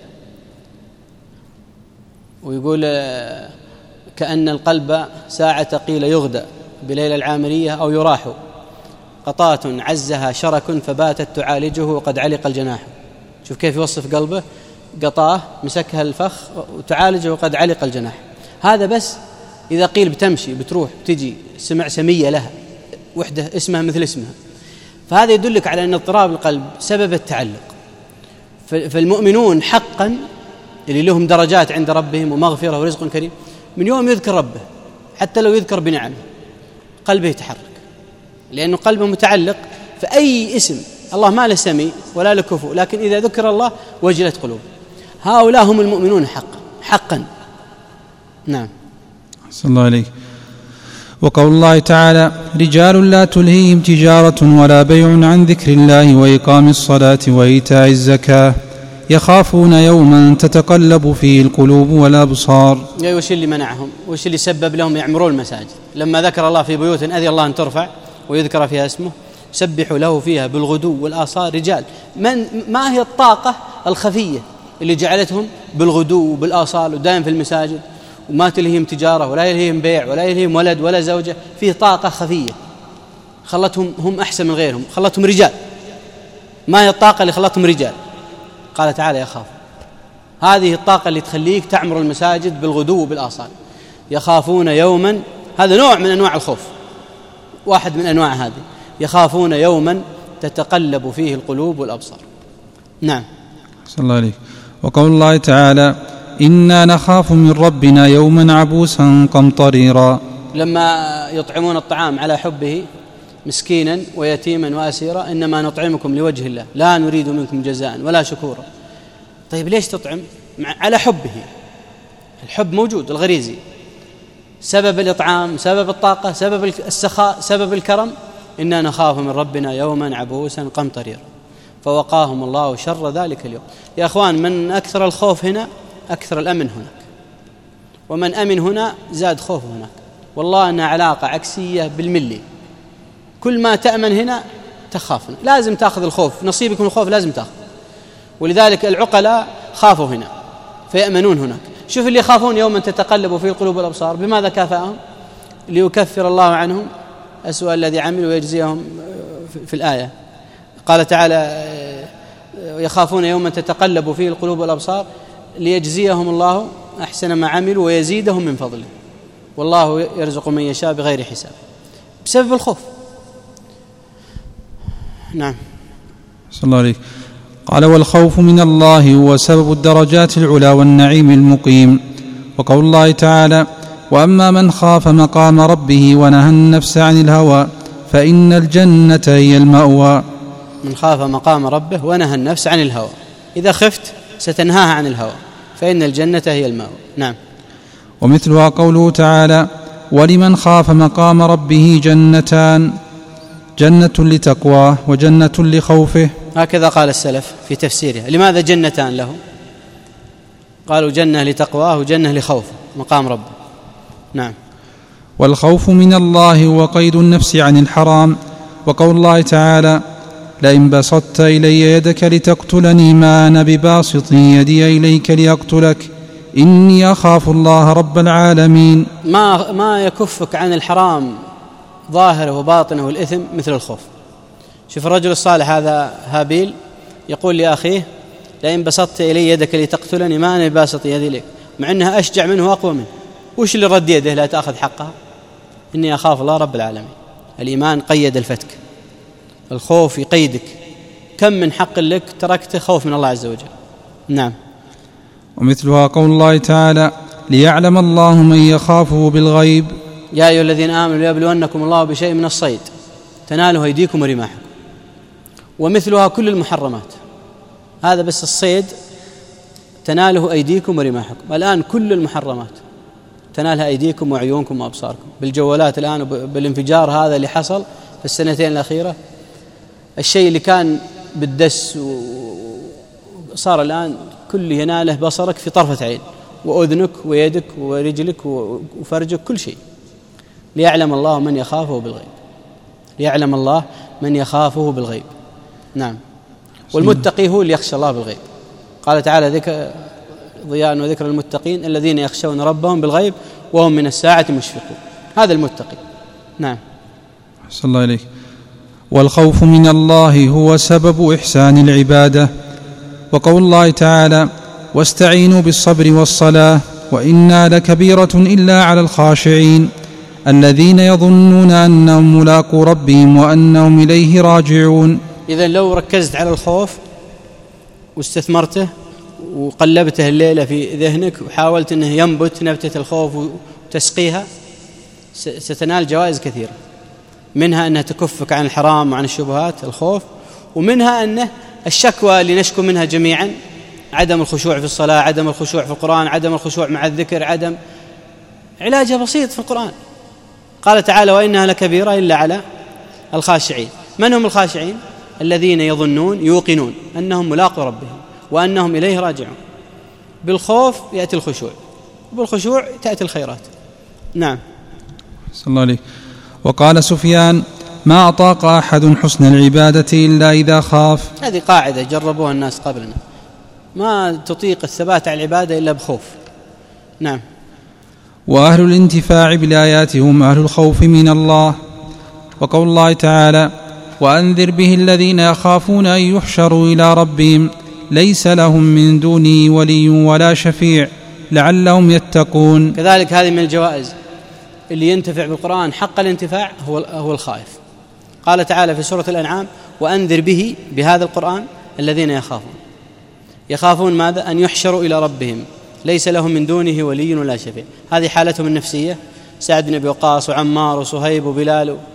[SPEAKER 1] ويقول: كأن القلب ساعة قيل يغدى بليلة العامرية أو يراح، قطاة عزها شرك فباتت تعالجه وقد علق الجناح. شوف كيف يوصف قلبه، قطاه مسكها الفخ وتعالجه وقد علق الجناح. هذا بس إذا قيل بتمشي بتروح بتجي، سمع سمية لها وحدة اسمها مثل اسمها. فهذا يدلك على أن اضطراب القلب سبب التعلق. فالمؤمنون حقا اللي لهم درجات عند ربهم ومغفرة ورزق كريم، من يوم يذكر ربه حتى لو يذكر بنعمه قلبه يتحرك، لأنه قلبه متعلق. فأي اسم الله ما له سمي ولا له كفو، لكن إذا ذكر الله وجلت قلوب. هؤلاء هم المؤمنون حقا حقا. نعم.
[SPEAKER 2] صلى الله عليه. وقول الله تعالى: رجال لا تلهيهم تجارة ولا بيع عن ذكر الله وإقام الصلاة وإيتاء الزكاة يخافون يوما تتقلب فيه القلوب والأبصار.
[SPEAKER 1] يعني وش اللي منعهم؟ وش اللي سبب لهم يعمرون المساجد؟ لما ذكر الله في بيوت أذن الله أن ترفع ويذكر فيها اسمه سبحوا له فيها بالغدو والآصال رجال. من ما هي الطاقة الخفية اللي جعلتهم بالغدو بالآصال ودائم في المساجد، وما تلهيهم تجارة ولا يلهيهم بيع ولا يلهيهم ولد ولا زوجة؟ فيه طاقة خفية خلتهم هم أحسن من غيرهم، خلتهم رجال. ما هي الطاقة اللي خلتهم رجال؟ قال تعالى: يخاف. هذه الطاقة اللي تخليك تعمر المساجد بالغدو بالآصال. يخافون يوما، هذا نوع من أنواع الخوف، واحد من أنواع هذه. يخافون يوما تتقلب فيه القلوب والأبصار. نعم.
[SPEAKER 2] صلى الله عليه. وقول الله تعالى: إنا نخاف من ربنا يوما عبوسا قمطريرا.
[SPEAKER 1] لما يطعمون الطعام على حبه مسكينا ويتيما وأسيرا إنما نطعمكم لوجه الله لا نريد منكم جزاء ولا شكورا. طيب ليش تطعم؟ على حبه، الحب موجود الغريزي، سبب الإطعام، سبب الطاقة، سبب السخاء، سبب الكرم، إنا نخاف من ربنا يوما عبوسا قمطريرا فوقاهم الله شر ذلك اليوم. يا أخوان، من أكثر الخوف هنا أكثر الأمن هناك، ومن أمن هنا زاد خوف هناك. والله أنها علاقة عكسية بالملي، كل ما تأمن هنا تخاف هنا. لازم تأخذ الخوف، نصيبك من الخوف لازم تأخذ. ولذلك العقلاء خافوا هنا فيأمنون هناك. شوف اللي يخافون يوما تتقلب فيه القلوب والأبصار، بماذا كافأهم؟ ليكفر الله عنهم أسوأ الذي عملوا ويجزيهم. في الآية قال تعالى يخافون يوما تتقلب فيه القلوب والأبصار ليجزيهم الله أحسن ما عملوا ويزيدهم من فضله والله يرزق من يشاء بغير حساب، بسبب الخوف. نعم.
[SPEAKER 2] صلى الله عليه. قال والخوف من الله هو سبب الدرجات العلى والنعيم المقيم. وقول الله تعالى وأما من خاف مقام ربه ونهى النفس عن الهوى فإن الجنة هي المأوى.
[SPEAKER 1] من خاف مقام ربه ونهى النفس عن الهوى، إذا خفت ستنهاها عن الهوى فإن الجنة هي المأوى. نعم.
[SPEAKER 2] ومثلها قوله تعالى ولمن خاف مقام ربه جنتان، جنة لتقواه وجنة لخوفه.
[SPEAKER 1] هكذا قال السلف في تفسيرها. لماذا جنتان له؟ قالوا جنة لتقواه وجنة لخوفه مقام ربه. نعم.
[SPEAKER 2] والخوف من الله هو قيد النفس عن الحرام. وقول الله تعالى لئن بسطت إلي يدك لتقتلني ما أنا بباسط يدي إليك لأقتلك إني أخاف الله رب العالمين.
[SPEAKER 1] ما, ما يكفك عن الحرام ظاهره وباطنه والإثم مثل الخوف. شوف الرجل الصالح هذا هابيل يقول لأخيه لئن بسطت إلي يدك لتقتلني ما أنا بباسط يدي إليك، مع أنها أشجع منه وأقوى منه. وش اللي رد يده لا تأخذ حقها؟ إني أخاف الله رب العالمين. الإيمان قيد الفتك، الخوف يقيدك. كم من حق لك تركته خوف من الله عز وجل. نعم.
[SPEAKER 2] ومثلها قول الله تعالى ليعلم الله من يخافه بالغيب.
[SPEAKER 1] يا أيها الذين آمنوا ليبلونكم الله بشيء من الصيد تناله أيديكم ورماحكم. ومثلها كل المحرمات، هذا بس الصيد تناله أيديكم ورماحكم. الآن كل المحرمات تنالها أيديكم وعيونكم وأبصاركم بالجوالات الآن وبالانفجار هذا اللي حصل في السنتين الأخيرة. الشيء اللي كان بالدس صار الآن كل يناله بصرك في طرفة عين، وأذنك ويدك ورجلك وفرجك، كل شيء. ليعلم الله من يخافه بالغيب، ليعلم الله من يخافه بالغيب. نعم. والمتقي هو اللي يخشى الله بالغيب. قال تعالى ذكر ضياء وذكر المتقين الذين يخشون ربهم بالغيب وهم من الساعة مشفقون. هذا المتقي. نعم.
[SPEAKER 2] صلى الله عليه. والخوف من الله هو سبب إحسان العبادة. وقول الله تعالى واستعينوا بالصبر والصلاة وإنها لكبيرة إلا على الخاشعين الذين يظنون أنهم ملاقو ربهم وأنهم إليه راجعون.
[SPEAKER 1] إذن لو ركزت على الخوف واستثمرته وقلبته الليلة في ذهنك وحاولت أنه ينبت نبتة الخوف وتسقيها ستنال جوائز كثيرة، منها أنها تكفك عن الحرام وعن الشبهات الخوف، ومنها أنه الشكوى اللي نشكو منها جميعا عدم الخشوع في الصلاة، عدم الخشوع في القرآن، عدم الخشوع مع الذكر، عدم علاجها بسيط في القرآن. قال تعالى وإنها لكبيرة إلا على الخاشعين. من هم الخاشعين؟ الذين يظنون يوقنون أنهم ملاقوا ربهم وأنهم إليه راجعون. بالخوف يأتي الخشوع، وبالخشوع تأتي الخيرات. نعم.
[SPEAKER 2] صلى الله عليه. وقال سفيان ما أطاق أحد حسن العبادة إلا إذا خاف.
[SPEAKER 1] هذه قاعدة جربوها الناس قبلنا، ما تطيق الثبات على العبادة إلا بخوف. نعم.
[SPEAKER 2] وأهل الانتفاع بالآيات هم أهل الخوف من الله. وقول الله تعالى وأنذر به الذين يخافون أن يحشروا إلى ربهم ليس لهم من دونه ولي ولا شفيع لعلهم يتقون.
[SPEAKER 1] كذلك هذه من الجوائز. اللي ينتفع بالقرآن حق الانتفاع هو هو الخائف. قال تعالى في سورة الأنعام وأنذر به بهذا القرآن الذين يخافون. يخافون ماذا؟ أن يحشروا إلى ربهم ليس لهم من دونه ولي ولا شفيع. هذه حالتهم النفسية. سعد بن أبي وقاص وعمار وصهيب وبلال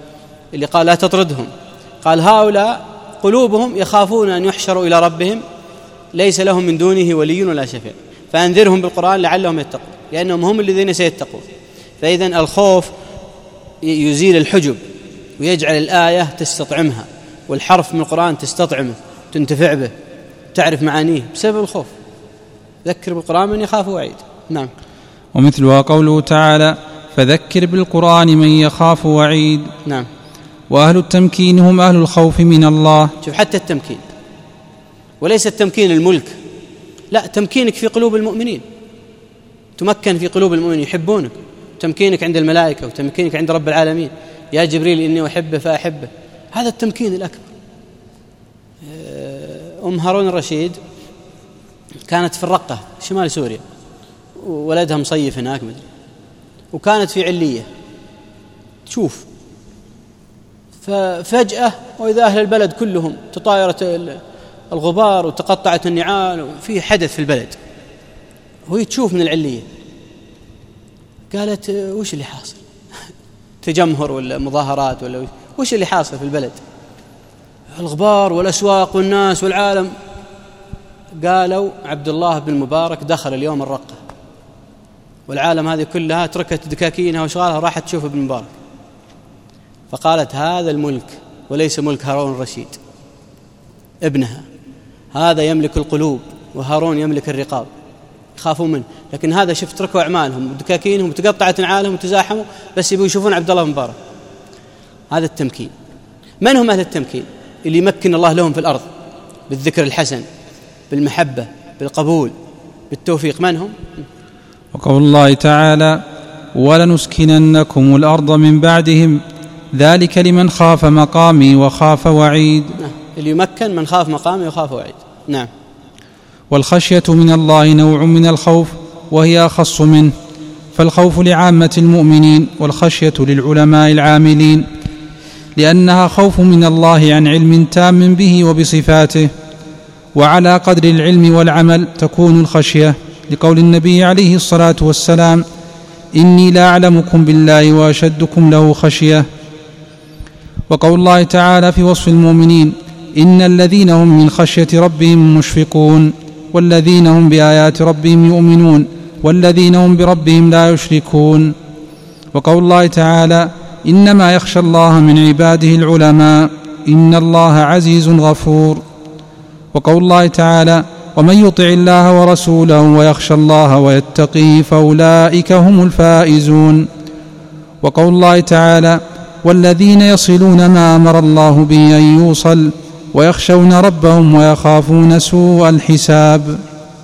[SPEAKER 1] اللي قال لا تطردهم، قال هؤلاء قلوبهم يخافون أن يحشروا إلى ربهم ليس لهم من دونه ولي ولا شفيع، فأنذرهم بالقرآن لعلهم يتقون، لأنهم هم الذين سيتقون. فإذن الخوف يزيل الحجب ويجعل الآية تستطعمها، والحرف من القرآن تستطعمه تنتفع به تعرف معانيه بسبب الخوف. ذكر بالقرآن من يخاف وعيد. نعم.
[SPEAKER 2] ومثلها قوله تعالى فذكر بالقرآن من يخاف وعيد.
[SPEAKER 1] نعم.
[SPEAKER 2] وأهل التمكين هم أهل الخوف من الله.
[SPEAKER 1] شوف حتى التمكين وليس التمكين الملك، لا، تمكينك في قلوب المؤمنين، تمكن في قلوب المؤمنين يحبونك، تمكينك عند الملائكة وتمكينك عند رب العالمين، يا جبريل إني أحبه فأحبه، هذا التمكين الأكبر. أم هارون الرشيد كانت في الرقة شمال سوريا، ولدها مصيف هناك مدري، وكانت في علية تشوف، ففجأة وإذا أهل البلد كلهم تطايرت الغبار وتقطعت النعال وفي حدث في البلد، وهي تشوف من العلية، قالت وش اللي حاصل؟ تجمهر ولا مظاهرات ولا وش اللي حاصل في البلد؟ الغبار والأسواق والناس والعالم. قالوا عبد الله بن مبارك دخل اليوم الرقة، والعالم هذه كلها تركت دكاكينها وشغالها راحت تشوف ابن مبارك. فقالت هذا الملك وليس ملك هارون الرشيد ابنها، هذا يملك القلوب وهارون يملك الرقاب، يخافون منه، لكن هذا شفت تركوا أعمالهم ودكاكينهم وتقطعت نعالهم وتزاحموا بس يبوا يشوفون عبد الله بن مبارك. هذا التمكين. من هم أهل التمكين؟ اللي يمكن الله لهم في الأرض بالذكر الحسن، بالمحبة، بالقبول، بالتوفيق. من هم؟
[SPEAKER 2] وقول الله تعالى ولنسكننكم الأرض من بعدهم ذلك لمن خاف مقامي وخاف وعيد.
[SPEAKER 1] اللي يمكن من خاف مقامي وخاف وعيد. نعم.
[SPEAKER 2] والخشية من الله نوع من الخوف وهي أخص منه، فالخوف لعامة المؤمنين والخشية للعلماء العاملين، لأنها خوف من الله عن علم تام به وبصفاته، وعلى قدر العلم والعمل تكون الخشية، لقول النبي عليه الصلاة والسلام إني لا أعلمكم بالله وأشدكم له خشية. وقول الله تعالى في وصف المؤمنين إن الذين هم من خشية ربهم مشفقون والذين هم بآيات ربهم يؤمنون والذين هم بربهم لا يشركون. وقول الله تعالى إنما يخشى الله من عباده العلماء إن الله عزيز غفور. وقول الله تعالى ومن يطع الله ورسوله ويخشى الله ويتقيه فأولئك هم الفائزون. وقول الله تعالى والذين يصلون ما أمر الله به أن يوصل ويخشون ربهم ويخافون سوء الحساب.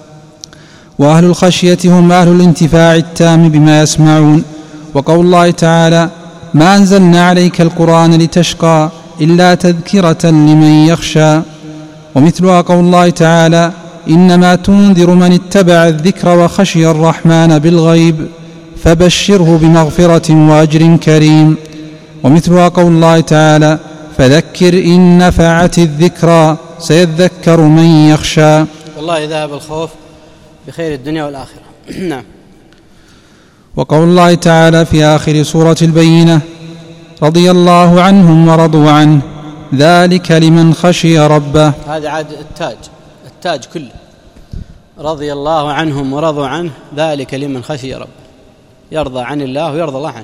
[SPEAKER 2] وأهل الخشية هم أهل الانتفاع التام بما يسمعون. وقول الله تعالى ما أنزلنا عليك القرآن لتشقى إلا تذكرة لمن يخشى. ومثلها قول الله تعالى إنما تنذر من اتبع الذكر وخشي الرحمن بالغيب فبشره بمغفرة وأجر كريم. ومثلها قول الله تعالى فذكر إن نفعت الذكرى سيذكر من يخشى.
[SPEAKER 1] والله ذهب الخوف بخير الدنيا والآخرة. نعم.
[SPEAKER 2] وقول الله تعالى في آخر سورة البينة رضي الله عنهم ورضوا عنه ذلك لمن خشي ربه.
[SPEAKER 1] هذا عاد التاج، التاج كله رضي الله عنهم ورضوا عنه ذلك لمن خشي ربه، يرضى عن الله ويرضى الله عنه.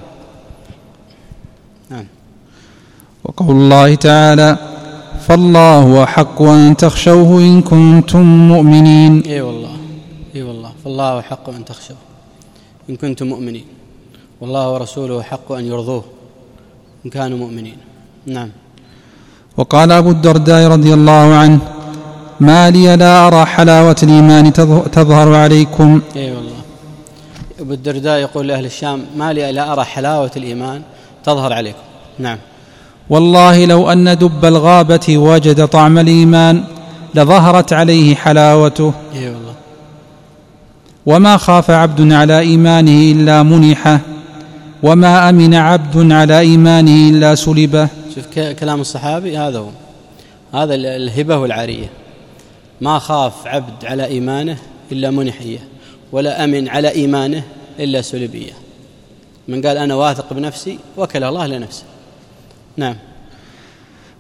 [SPEAKER 1] نعم.
[SPEAKER 2] وقول الله تعالى فالله أحق أن تخشوه إن كنتم مؤمنين.
[SPEAKER 1] اي والله اي والله فالله أحق أن تخشوه إن كنتم مؤمنين، والله ورسوله أحق أن يرضوه إن كانوا مؤمنين. نعم.
[SPEAKER 2] وقال أبو الدرداء رضي الله عنه ما لي لا أرى حلاوة الإيمان تظهر عليكم.
[SPEAKER 1] اي والله أبو الدرداء يقول لأهل الشام ما لي لا أرى حلاوة الإيمان تظهر عليكم. نعم.
[SPEAKER 2] والله لو أن دب الغابة وجد طعم الإيمان لظهرت عليه حلاوته.
[SPEAKER 1] اي والله.
[SPEAKER 2] وما خاف عبد على إيمانه إلا منحه وما أمن عبد على إيمانه إلا سلبه.
[SPEAKER 1] شوف كلام الصحابي هذا هو، هذا الهبة والعارية. ما خاف عبد على إيمانه إلا منحية ولا أمن على إيمانه إلا سلبية. من قال أنا واثق بنفسي وكل الله لنفسه. نعم.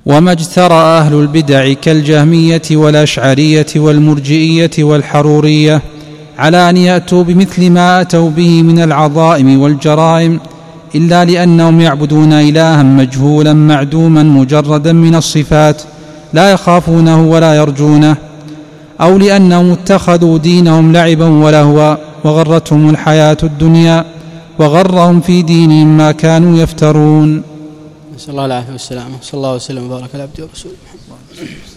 [SPEAKER 2] وما اجترأ أهل البدع كالجهمية والأشعرية والمرجئية والحرورية على أن يأتوا بمثل ما أتوا به من العظائم والجرائم إلا لأنهم يعبدون إلها مجهولا معدوما مجردا من الصفات لا يخافونه ولا يرجونه، أو لأنهم اتخذوا دينهم لعبا ولهوا وغرتهم الحياة الدنيا وغرهم في دينهم ما كانوا يفترون.
[SPEAKER 1] نسأل الله العافية والسلامة. صلى الله وسلم وبارك على عبده ورسوله.